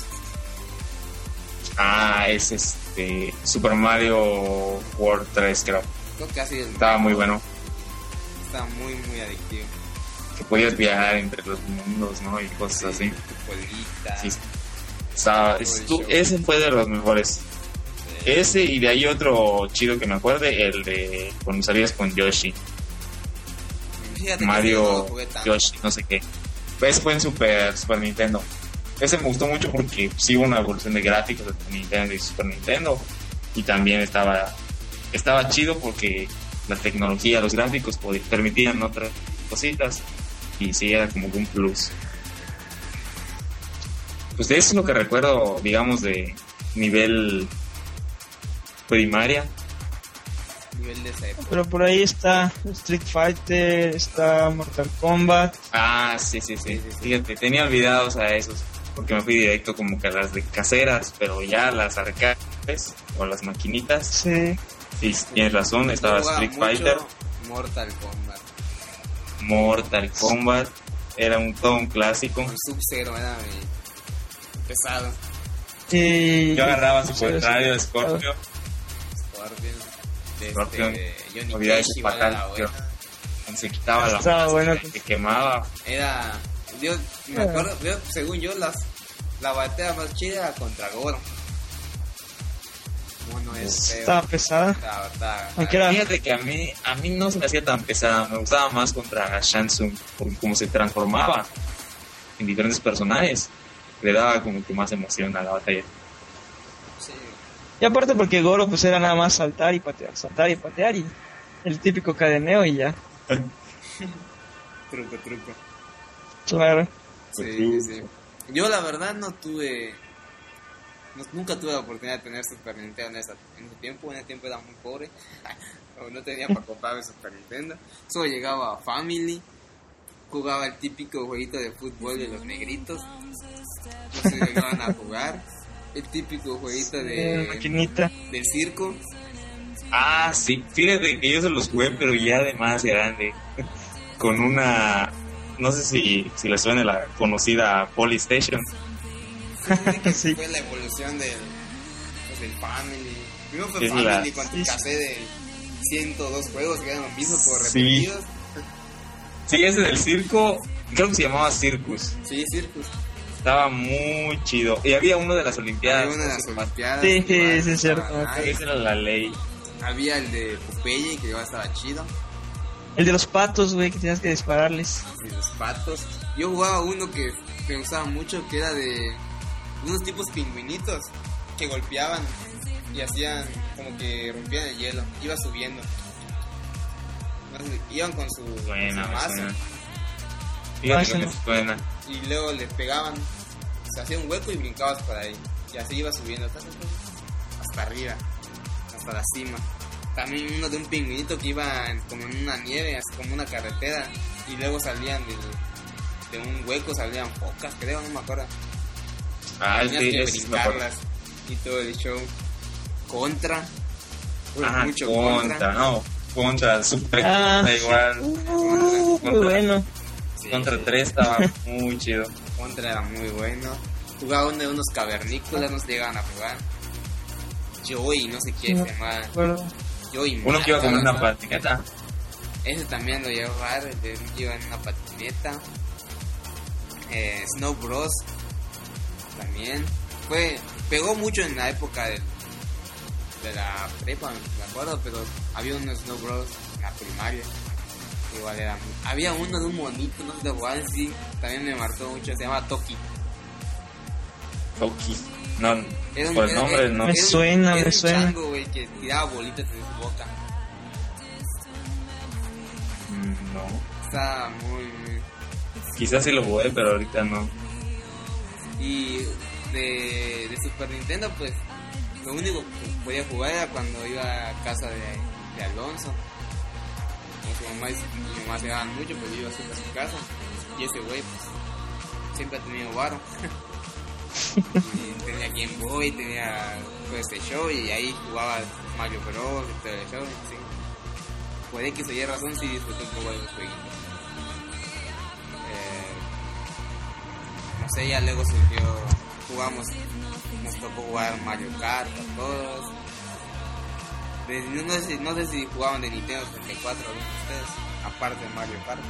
Ah, es este Super Mario World tres, creo. Creo que así Estaba muy bueno. Estaba muy, muy adictivo. Que podías viajar entre los mundos, ¿no? Y cosas así. Tu polvita. Sí. Estaba, estu- ese fue de los mejores. Ese y de ahí otro chido que me acuerde, el de cuando salías con Yoshi. Fíjate que Mario, yo no lo jugué tanto. Yoshi, no sé qué. Ese fue en Super, Super Nintendo. Ese me gustó mucho porque sí hubo una evolución de gráficos de Nintendo y Super Nintendo. Y también estaba estaba chido porque la tecnología, los gráficos pod- permitían otras cositas. Y sí, era como que un plus. Pues eso es lo que recuerdo, digamos, de nivel primaria. Nivel de esa época. Pero por ahí está Street Fighter, está Mortal Kombat. Ah, sí, sí, sí. Sí, sí, sí. Fíjate, tenía olvidados a esos. Porque me fui directo como que a las de caseras, pero ya las arcades o las maquinitas. Sí. Sí, tienes razón, estaba Yo jugaba Street mucho Fighter, Mortal Kombat. Mortal Kombat, era un todo un clásico. Con Sub-Zero era mi pesado. Y Yo agarraba Sí, Super sí. Radio Scorpio, Scorpion. De Scorpion, este, Johnny olvidaba Cage ese igual era fatal, buena. que se quitaba la Estaba máscara, bueno. que quemaba. Era. Yo me acuerdo, yo, según yo, las, la batalla más chida era contra Goro. Mono es feo. estaba pesada. Estaba- estaba- Aunque era Fíjate que a mí, a mí no se me hacía tan pesada, me gustaba más contra Shang Tsung, porque como se transformaba en diferentes personajes, le daba como que más emoción a la batalla. Sí. Y aparte porque Goro pues era nada más saltar y patear, saltar y patear y el típico cadeneo y ya. Truco, truco. Claro. Sí, sí, sí. Yo la verdad no tuve, no- nunca tuve la oportunidad de tener Super Nintendo en, esa, en ese tiempo. En ese tiempo era muy pobre, o no tenía para comprarme Super Nintendo. Solo llegaba a Family, jugaba el típico jueguito de fútbol de los negritos. No se llegaban a jugar. El típico jueguito Eh, de maquinita. del circo. Ah, sí, fíjate que yo se los jugué, pero ya de más grande, con una, no sé si, si les suena la conocida Polystation. Sí. Fue la evolución del, pues, del Family. Primero fue Es Family la- con tu sí. cassette de ciento dos juegos que eran los mismos por Sí. repetidos. Sí, ese del circo, creo que se llamaba Circus. Sí, Circus. Estaba muy chido. Y había uno de las Olimpiadas. Había una de las no sé, Olimpiadas. Sí, que igual sí, es estaba cierto. nice. esa era la ley. Había el de Popeye que igual estaba chido. El de los patos, güey, que tenías que dispararles. Y los patos. Yo jugaba uno que me gustaba mucho que era de unos tipos pingüinitos que golpeaban y hacían como que rompían el hielo. Iba subiendo. No sé, iban con su, con Buena, su me mazo. suena. Fíjate que Ah, me sí. suena. Y luego le pegaban, se hacía un hueco y brincabas por ahí. Y así iba subiendo ta, ta, ta, hasta arriba, hasta la cima. También uno de un pingüinito que iba en- como en una nieve, así como una carretera. Y luego salían del, de un hueco, salían focas, creo, no me acuerdo. Ah, Tenías sí, que ese sí me acuerdo. brincarlas y todo el show. Contra. Uy, Ah, mucho contra, contra. no, contra, super, Ah. da igual. Uh, muy bueno. Sí, Contra sí. tres estaba muy chido. Contra era muy bueno. Jugaba uno de unos cavernícolas, no se llegaban a jugar. Joey, no sé qué No. se llamaba. Bueno, Joey Uno que iba con Mata, una ¿no? patineta. Ese también lo llevo a jugar, el de uno que iba en una patineta. Eh, Snow Bros. También. Fue, pegó mucho en la época del, de la prepa, me acuerdo, pero había unos Snow Bros en la primaria. Igual era. Había uno de un monito, no sé de jugar en sí, también me marcó mucho, se llama Toki. Toki. No, Era un, por el era- nombre era- no. Me era un- suena, era me un suena. chango, güey, que tiraba bolitas de su boca. Mm, no. Estaba muy, muy... Quizás sí lo jugué, pero ahorita no. Y de, de Super Nintendo, pues, lo único que podía jugar era cuando iba a casa de, de Alonso. Como su mamá y su- mi mamá se daban mucho, pues yo iba siempre a su casa. Y ese güey, pues, siempre ha tenido varo. Y tenía Game Boy, tenía todo este show y ahí jugaba Mario Bros. Y todo el show, sí. Por X o Y razón sí disfruté un poco de los jueguitos. Eh, no sé, ya luego surgió, jugamos, nos tocó jugar Mario Kart a todos. De- no, sé si, no sé si jugaban de Nintendo sesenta y cuatro algunos de ustedes, aparte de Mario Kart.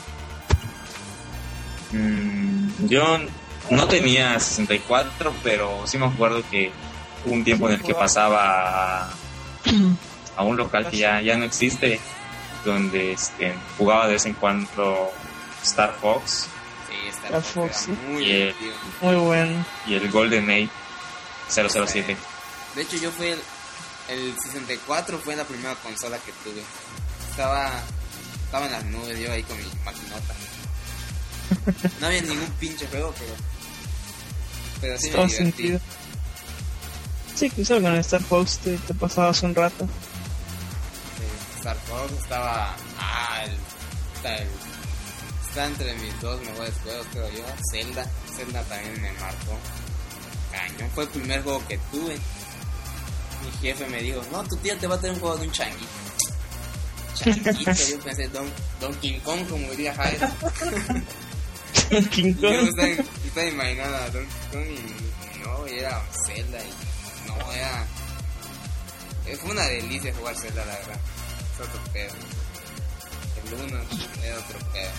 Mm, yo no tenía sesenta y cuatro, pero sí me acuerdo que hubo un tiempo en el que pasaba a, a un local que ya, ya no existe, donde este, jugaba de vez en cuando Star Fox Sí, Star Star Fox Fox, era sí. muy Y el- divertido. Muy bueno. y el Golden Age cero cero siete. De hecho, yo fui el, el sesenta y cuatro fue la primera consola que tuve. Estaba estaba en las nubes yo ahí con mi maquinota. No había ningún pinche juego, pero pero sí me Todo divertí. sentido. Sí, quizás con el Star Fox te, te pasabas un rato. Eh, Star Fox estaba ah, el, está, el, está entre mis dos mejores juegos, creo yo. Zelda, Zelda también me marcó cañón. Fue el primer juego que tuve. Mi jefe me dijo, no, tu tía te va a traer un juego de un changuito. Changuito, yo pensé Don, Donkey Kong, como diría Jaez. King Y yo me Kong. estaba, estaba imaginando a Donkey Kong y no, y era Zelda y no, era... eh, Fue una delicia jugar Zelda, la verdad. Es otro pedo. El uno era otro pedo.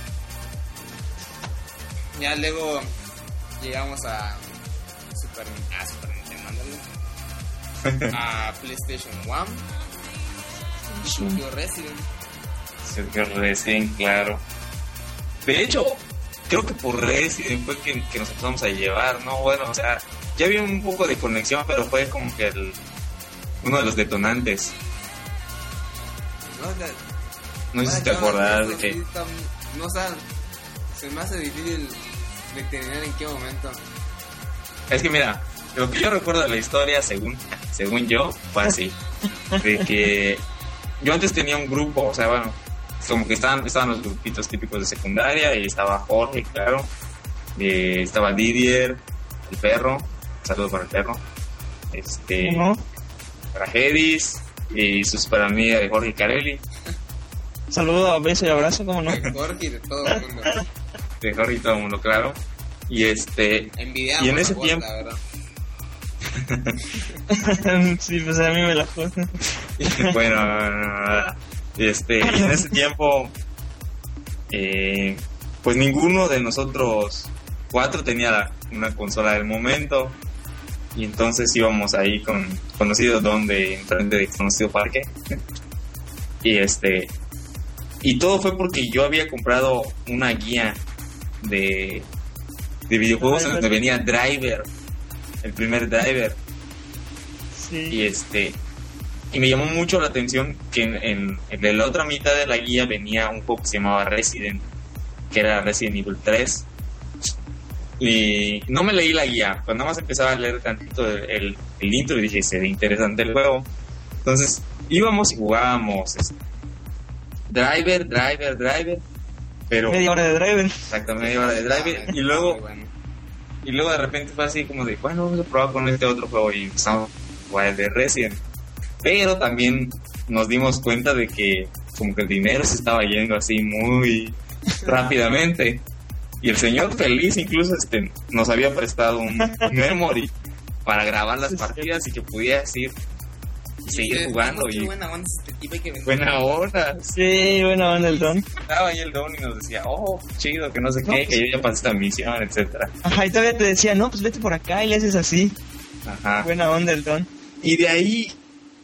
Ya luego llegamos a Super, a Super Nintendo, ándale. A PlayStation uno. Y surgió Resident. Sergio Resident, claro. De hecho, creo que por Resident fue que, que nos empezamos a llevar, ¿no? Bueno, o sea, ya había un poco de conexión, pero fue como que el, uno de los detonantes. ¿No? O sea, No sé si te Ahora, cada acordás uno de que... sí está- no, o sea, se me hace difícil determinar en qué momento. Es que mira, lo que yo recuerdo de la historia, según, según yo, fue así. De que yo antes tenía un grupo, o sea, bueno, como que estaban, estaban los grupitos típicos de secundaria y estaba Jorge, claro. eh, estaba Didier, el perro, saludo para el perro. Este, ¿No? para Hedis y su super amiga de Jorge Carelli, Saludo, beso y abrazo, ¿cómo no? De Jorge y de todo el mundo. de Jorge y todo el mundo, claro. Y este, Envidiamos Y en ese a vos, tiempo- la verdad. Sí, pues a mí me la juegan. bueno, este, en ese tiempo, eh, pues ninguno de nosotros cuatro tenía la- una consola del momento. Y entonces íbamos ahí con conocido Don de enfrente de conocido parque. Y este, y todo fue porque yo había comprado una guía de, de videojuegos en donde venía Driver, el primer Driver. Y Sí. este, y me llamó mucho la atención que en, en, en la otra mitad de la guía venía un juego que se llamaba Resident, que era Resident Evil tres. Y no me leí la guía, pues nada más empezaba a leer tantito el, el, el intro y dije, se ve interesante el juego. Entonces íbamos y jugábamos este, Driver, Driver, Driver, pero Media hora de driver. exactamente media hora de Driver. Ah, Y luego muy bueno. y luego de repente fue así como de, bueno, vamos a probar con este otro juego y empezamos a jugar el de Resident. Pero también nos dimos cuenta de que como que el dinero se estaba yendo así muy rápidamente. Y el señor feliz incluso este, nos había prestado un memory para grabar las partidas y que pudieras ir y seguir Ustedes, jugando. qué Y buena onda es este tipo, hay que vender. buena hora. Sí, bueno, onda el don. Estaba ahí el don y nos decía, oh, chido, que no sé No, qué, pues- que yo ya pasé esta misión, etcétera. Ajá, y todavía te decía, no, pues vete por acá y le haces así. Ajá. Buena onda el don. Y de ahí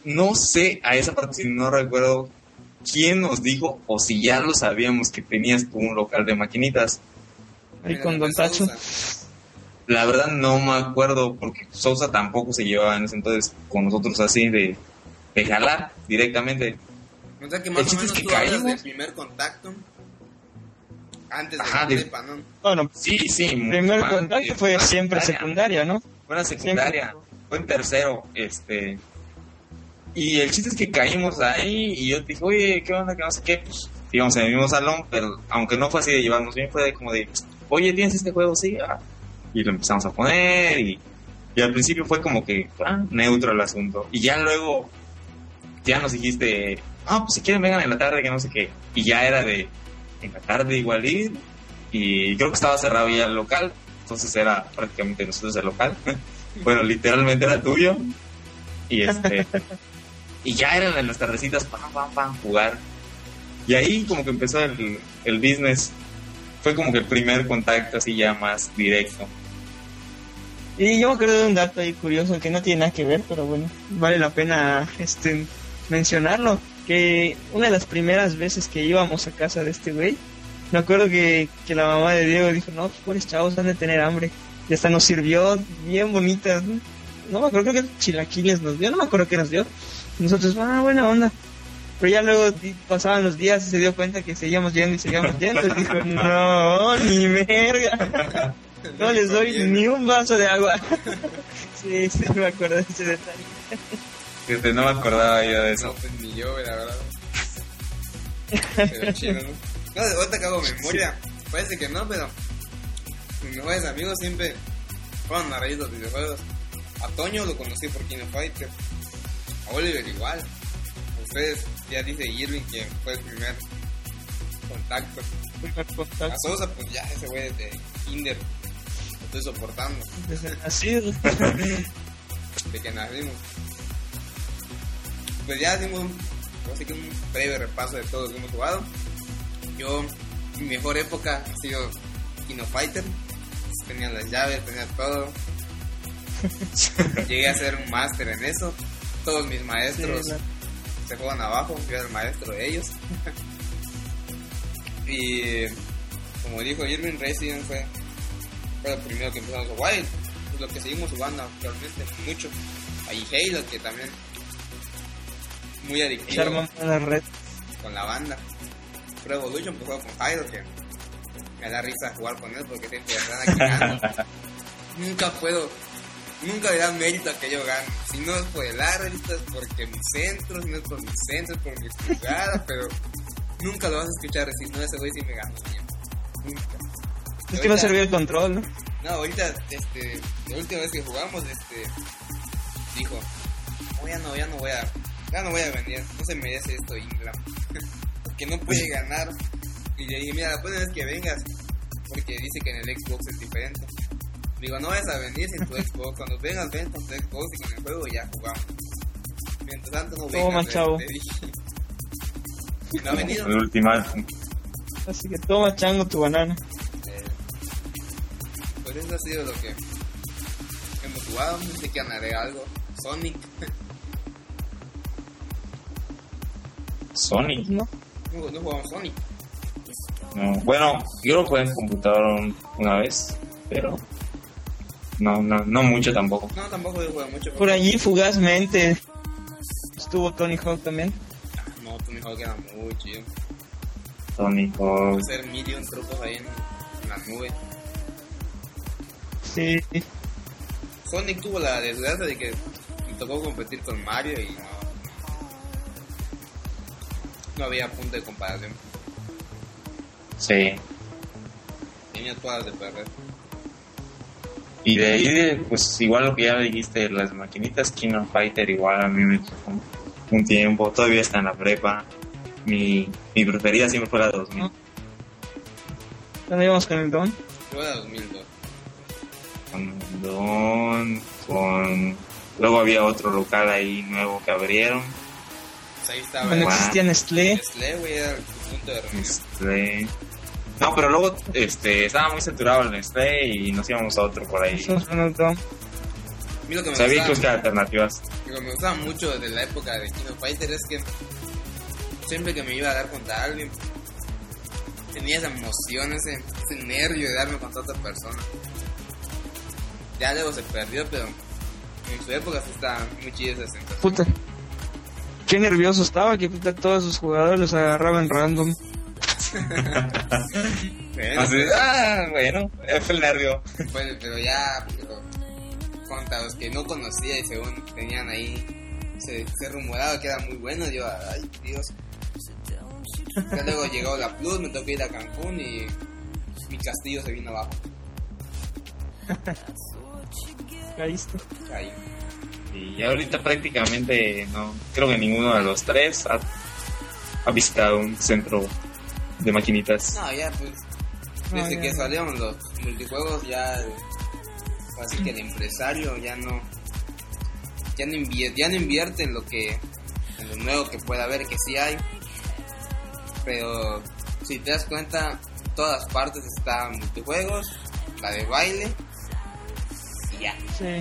no sé, a esa parte si no recuerdo quién nos dijo o si ya lo sabíamos que tenías tú un local de maquinitas. Ahí con Don Tacho. La verdad no me acuerdo porque Sousa tampoco se llevaba en ese entonces con nosotros así de, de jalar directamente. O sea que más El o chiste menos es que tú hablas caímos. del primer contacto antes de Ajá, la de- prepa, ¿no? Bueno, Sí, sí. el primer mucho más. contacto fue Fue siempre secundaria. secundaria, ¿no? Fue en la secundaria, fue en tercero, este... Y el chiste es que caímos ahí y yo te dije, oye, ¿qué onda? ¿Qué no sé qué? Pues íbamos en el mismo salón, pero aunque no fue así de llevarnos bien, fue de como de, oye, ¿tienes este juego? Sí, ah. Y lo empezamos a poner y, y al principio fue como que ah, neutro el asunto. Y ya luego, ya nos dijiste, ah, pues si quieren vengan en la tarde, que no sé qué. Y ya era de, en la tarde igual ir. Y creo que estaba cerrado ya el local, entonces era prácticamente nosotros el local. Bueno, literalmente era tuyo. Y este... Y ya eran en las tardecitas, pam, pam, pam, jugar. Y ahí como que empezó el, el business. Fue como que el primer contacto así ya más directo. Y yo me acuerdo de un dato ahí curioso que no tiene nada que ver, pero bueno, vale la pena este mencionarlo. Que una de las primeras veces que íbamos a casa de este güey, me acuerdo que, que la mamá de Diego dijo, no, pues pobres chavos han de tener hambre. Y hasta nos sirvió bien bonitas, ¿no? No me acuerdo, creo que chilaquiles nos dio, no me acuerdo qué nos dio. Nosotros, ah, buena onda. Pero ya luego di- pasaban los días y se dio cuenta que seguíamos yendo y seguíamos yendo. Y dijo, no, ni verga. No les doy ni un vaso de agua. Sí, sí, me acuerdo de ese detalle. Fíjate, no me acordaba yo de No, eso. pues ni yo, la verdad. Pero chido, ¿no? No, ahorita que hago memoria, parece que no, pero mis mejores amigos siempre fueron a raíz de los videojuegos. A Toño lo conocí por King of Fighter. A Oliver igual. A ustedes, ya dice Irving que fue el primer contacto. Primer A contacto Sosa, pues ya ese güey desde Kinder lo estoy soportando. desde nacido. De que nacimos. Pues ya hicimos un, así que un breve repaso de todo lo que hemos jugado. Yo, mi mejor época ha sido King of Fighter. Tenía las llaves, tenía todo. Llegué a ser un máster en eso. Todos mis maestros Sí, la- se juegan abajo, yo era el maestro de ellos. Y como dijo Irving, Resident fue, fue lo primero que empezamos a jugar. Y pues lo que seguimos jugando actualmente mucho. Hay Halo, que también muy Se adictivo armó la red. con la banda. Pro Evolution, pues juego con Jairo, que me da risa jugar con él porque siempre están aquí ganando. Nunca puedo, nunca le dan mérito a que yo gane. Si no es por el árbitro, es porque mis centros, si no es por mis centros, es por mis jugadas, pero nunca lo vas a escuchar decir, no, ese güey sí me ganó. Nunca. Es que no servía el control, ¿no? No, ahorita, este, la última vez que jugamos, este, dijo, no, ya no, ya no voy a, ya no voy a venir, no se merece esto Ingram, porque no puede ganar. Y le dije, mira, la próxima vez que vengas, porque dice que en el Xbox es diferente. Digo, no vayas a venir sin tu Xbox, cuando vengas, ven con tu Xbox y con el juego y ya jugamos. Mientras tanto no vengas, Toma, le- chavo. le dije. No ha venido. El ultimátum. Así que toma, chango, tu banana. Eh, pues eso ha sido lo que hemos jugado. No sé qué ganaré algo. Sonic. Sonic. ¿No? No, no jugamos Sonic. No. Bueno, yo lo jugué en computador un- una vez, pero no, no, no mucho tampoco. No, tampoco he jugado mucho. Por allí, fugazmente, estuvo Tony Hawk también. No, tú mejor queda muy chido. Sonic o Hacer million trucos ahí en, en la nube. Sí. Sonic tuvo la desgracia de que me tocó competir con Mario y no. No había punto de comparación. sí. Tenía todas de perder. Y de ahí, de, pues igual lo que ya dijiste, las maquinitas King of Fighter, igual a mí me tocó un tiempo, todavía está en la prepa. Mi, mi preferida siempre fue la dos mil. ¿Dónde íbamos con el Don? Yo era dos mil dos. Con Don, con... Luego había otro local ahí nuevo que abrieron. Pues ahí estaba Cuando el Guau. existía Nestlé. Nestlé, güey, era el punto de reunión. Este... No, pero luego este, estaba muy saturado el Nestlé y nos íbamos a otro por ahí. Nosotros con el Don. A mí lo que me Sabía que gustaba, buscar alternativas. lo que me gustaba mucho de la época de King of Fighters es que siempre que me iba a dar contra alguien, tenía esa emoción, ese, ese nervio de darme contra otra persona. Ya luego se perdió, pero en su época sí estaba muy chido esa sensación. Puta. Qué nervioso estaba que puta, todos sus jugadores los agarraban random. Bueno, Así, ah, bueno, fue el nervio. pues, pero ya pero, contra los que no conocía y según tenían ahí, se, se rumoraba que eran muy buenos. Yo, ay Dios. Ya luego llegó la Plus, me tocó ir a Cancún y mi castillo se vino abajo. Caíste. Ahí. Y ahorita prácticamente no creo que ninguno de los tres ha, ha visitado un centro de maquinitas. No, ya pues, desde No, que ya. salieron los multijuegos ya, así que el empresario ya no, ya no invierte, ya no invierte en lo que, en lo nuevo que pueda haber, que sí hay, pero si te das cuenta, en todas partes están multijuegos, la de baile, y ya, Sí.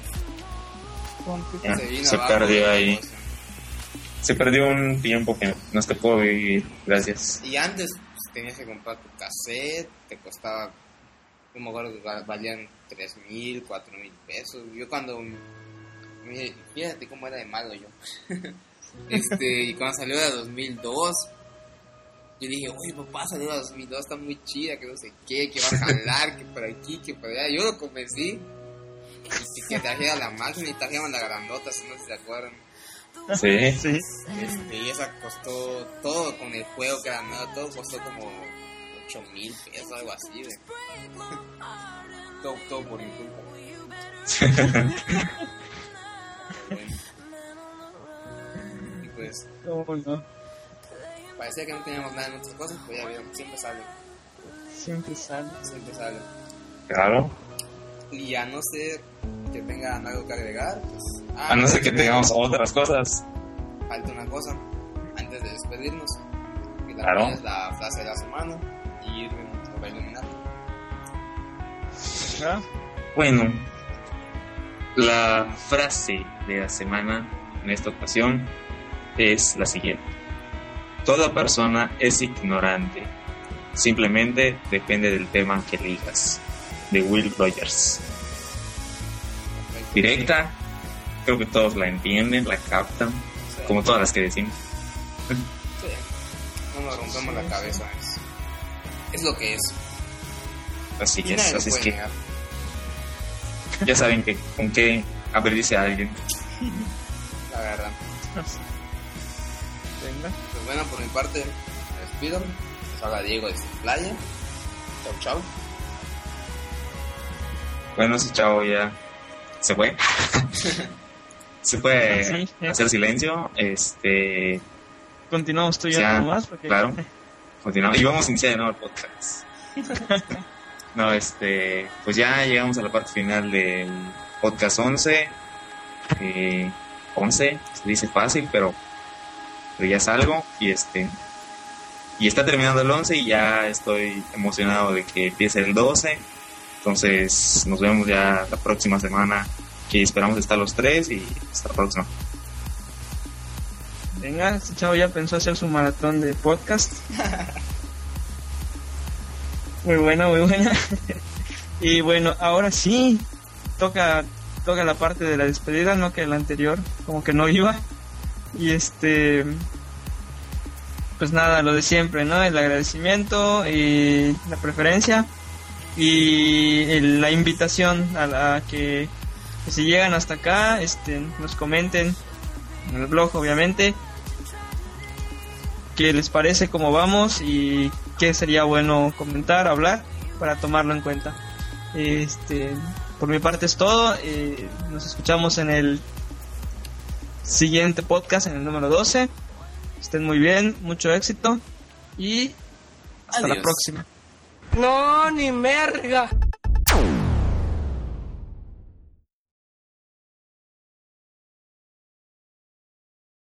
Ya, se vino se abajo perdió la ahí. cosa. Se perdió un tiempo que nos tocó vivir, gracias. Y antes pues, tenías que comprar tu cassette, te costaba, yo me acuerdo que val- valían tres mil, cuatro mil pesos. Yo cuando, me- fíjate cómo era de malo yo. este Y cuando salió la dos mil dos, yo dije, oye papá, salió la dos mil dos, está muy chida, que no sé qué, que va a jalar, que por aquí, que por allá. Yo lo convencí. Y que trajera la máquina y trajeron la grandota, si no se acuerdan. Sí, Sí. Este, y esa costó todo con el juego que era nuevo, todo costó como ocho mil pesos, algo así. De... todo, todo por mi culpa. Bueno. Y pues, Oh, no. parecía que no teníamos nada en otras cosas, pues ya vieron, siempre sale, Siempre sale. siempre sale. claro. Y a no ser que tengan algo que agregar, pues. Ah, A no ser que pues, tengamos otras cosas. falta una cosa antes de despedirnos. Y la Claro. cual es la frase de la semana. Y Irving lo va a iluminar. ¿Ah? Bueno, la frase de la semana en esta ocasión es la siguiente. Toda persona es ignorante. Simplemente depende del tema que elijas. De Will Rogers. Perfecto. Directa, creo que todos la entienden, la captan, Sí. como todas las que decimos. Sí. No nos rompemos la cabeza. Es, es lo que es. Así Y es, nadie lo así es puede que negar. ya saben que con qué abrirse a alguien. La verdad. Venga. Pues bueno, por mi parte, me despido. Les habla Diego de Playa. Chau, chau. Bueno, ese chavo ya se fue. Se puede Sí, sí. hacer silencio. Este, Continuamos tú y yo ya, nomás. Porque... claro. Continuamos. Y vamos a iniciar de nuevo el podcast. No, este, pues ya llegamos a la parte final del podcast once. Eh, once, se dice fácil, pero, pero ya es algo. Y este, y está terminando el once y ya estoy emocionado de que empiece el doce. Entonces nos vemos ya la próxima semana, que esperamos estar los tres, y hasta la próxima. Venga, este chavo ya pensó hacer su maratón de podcast. Muy buena, muy buena. Y bueno, ahora sí, toca toca la parte de la despedida, no que la anterior, como que no iba. Y este, pues nada, lo de siempre, ¿no? El agradecimiento y la preferencia y el- la invitación a la que, que si llegan hasta acá, este, nos comenten en el blog, obviamente, qué les parece, cómo vamos y qué sería bueno comentar, hablar, para tomarlo en cuenta. Este, por mi parte es todo. Eh, nos escuchamos en el siguiente podcast, en el número doce. Estén muy bien, mucho éxito y hasta la Adiós. próxima. No, ni merga.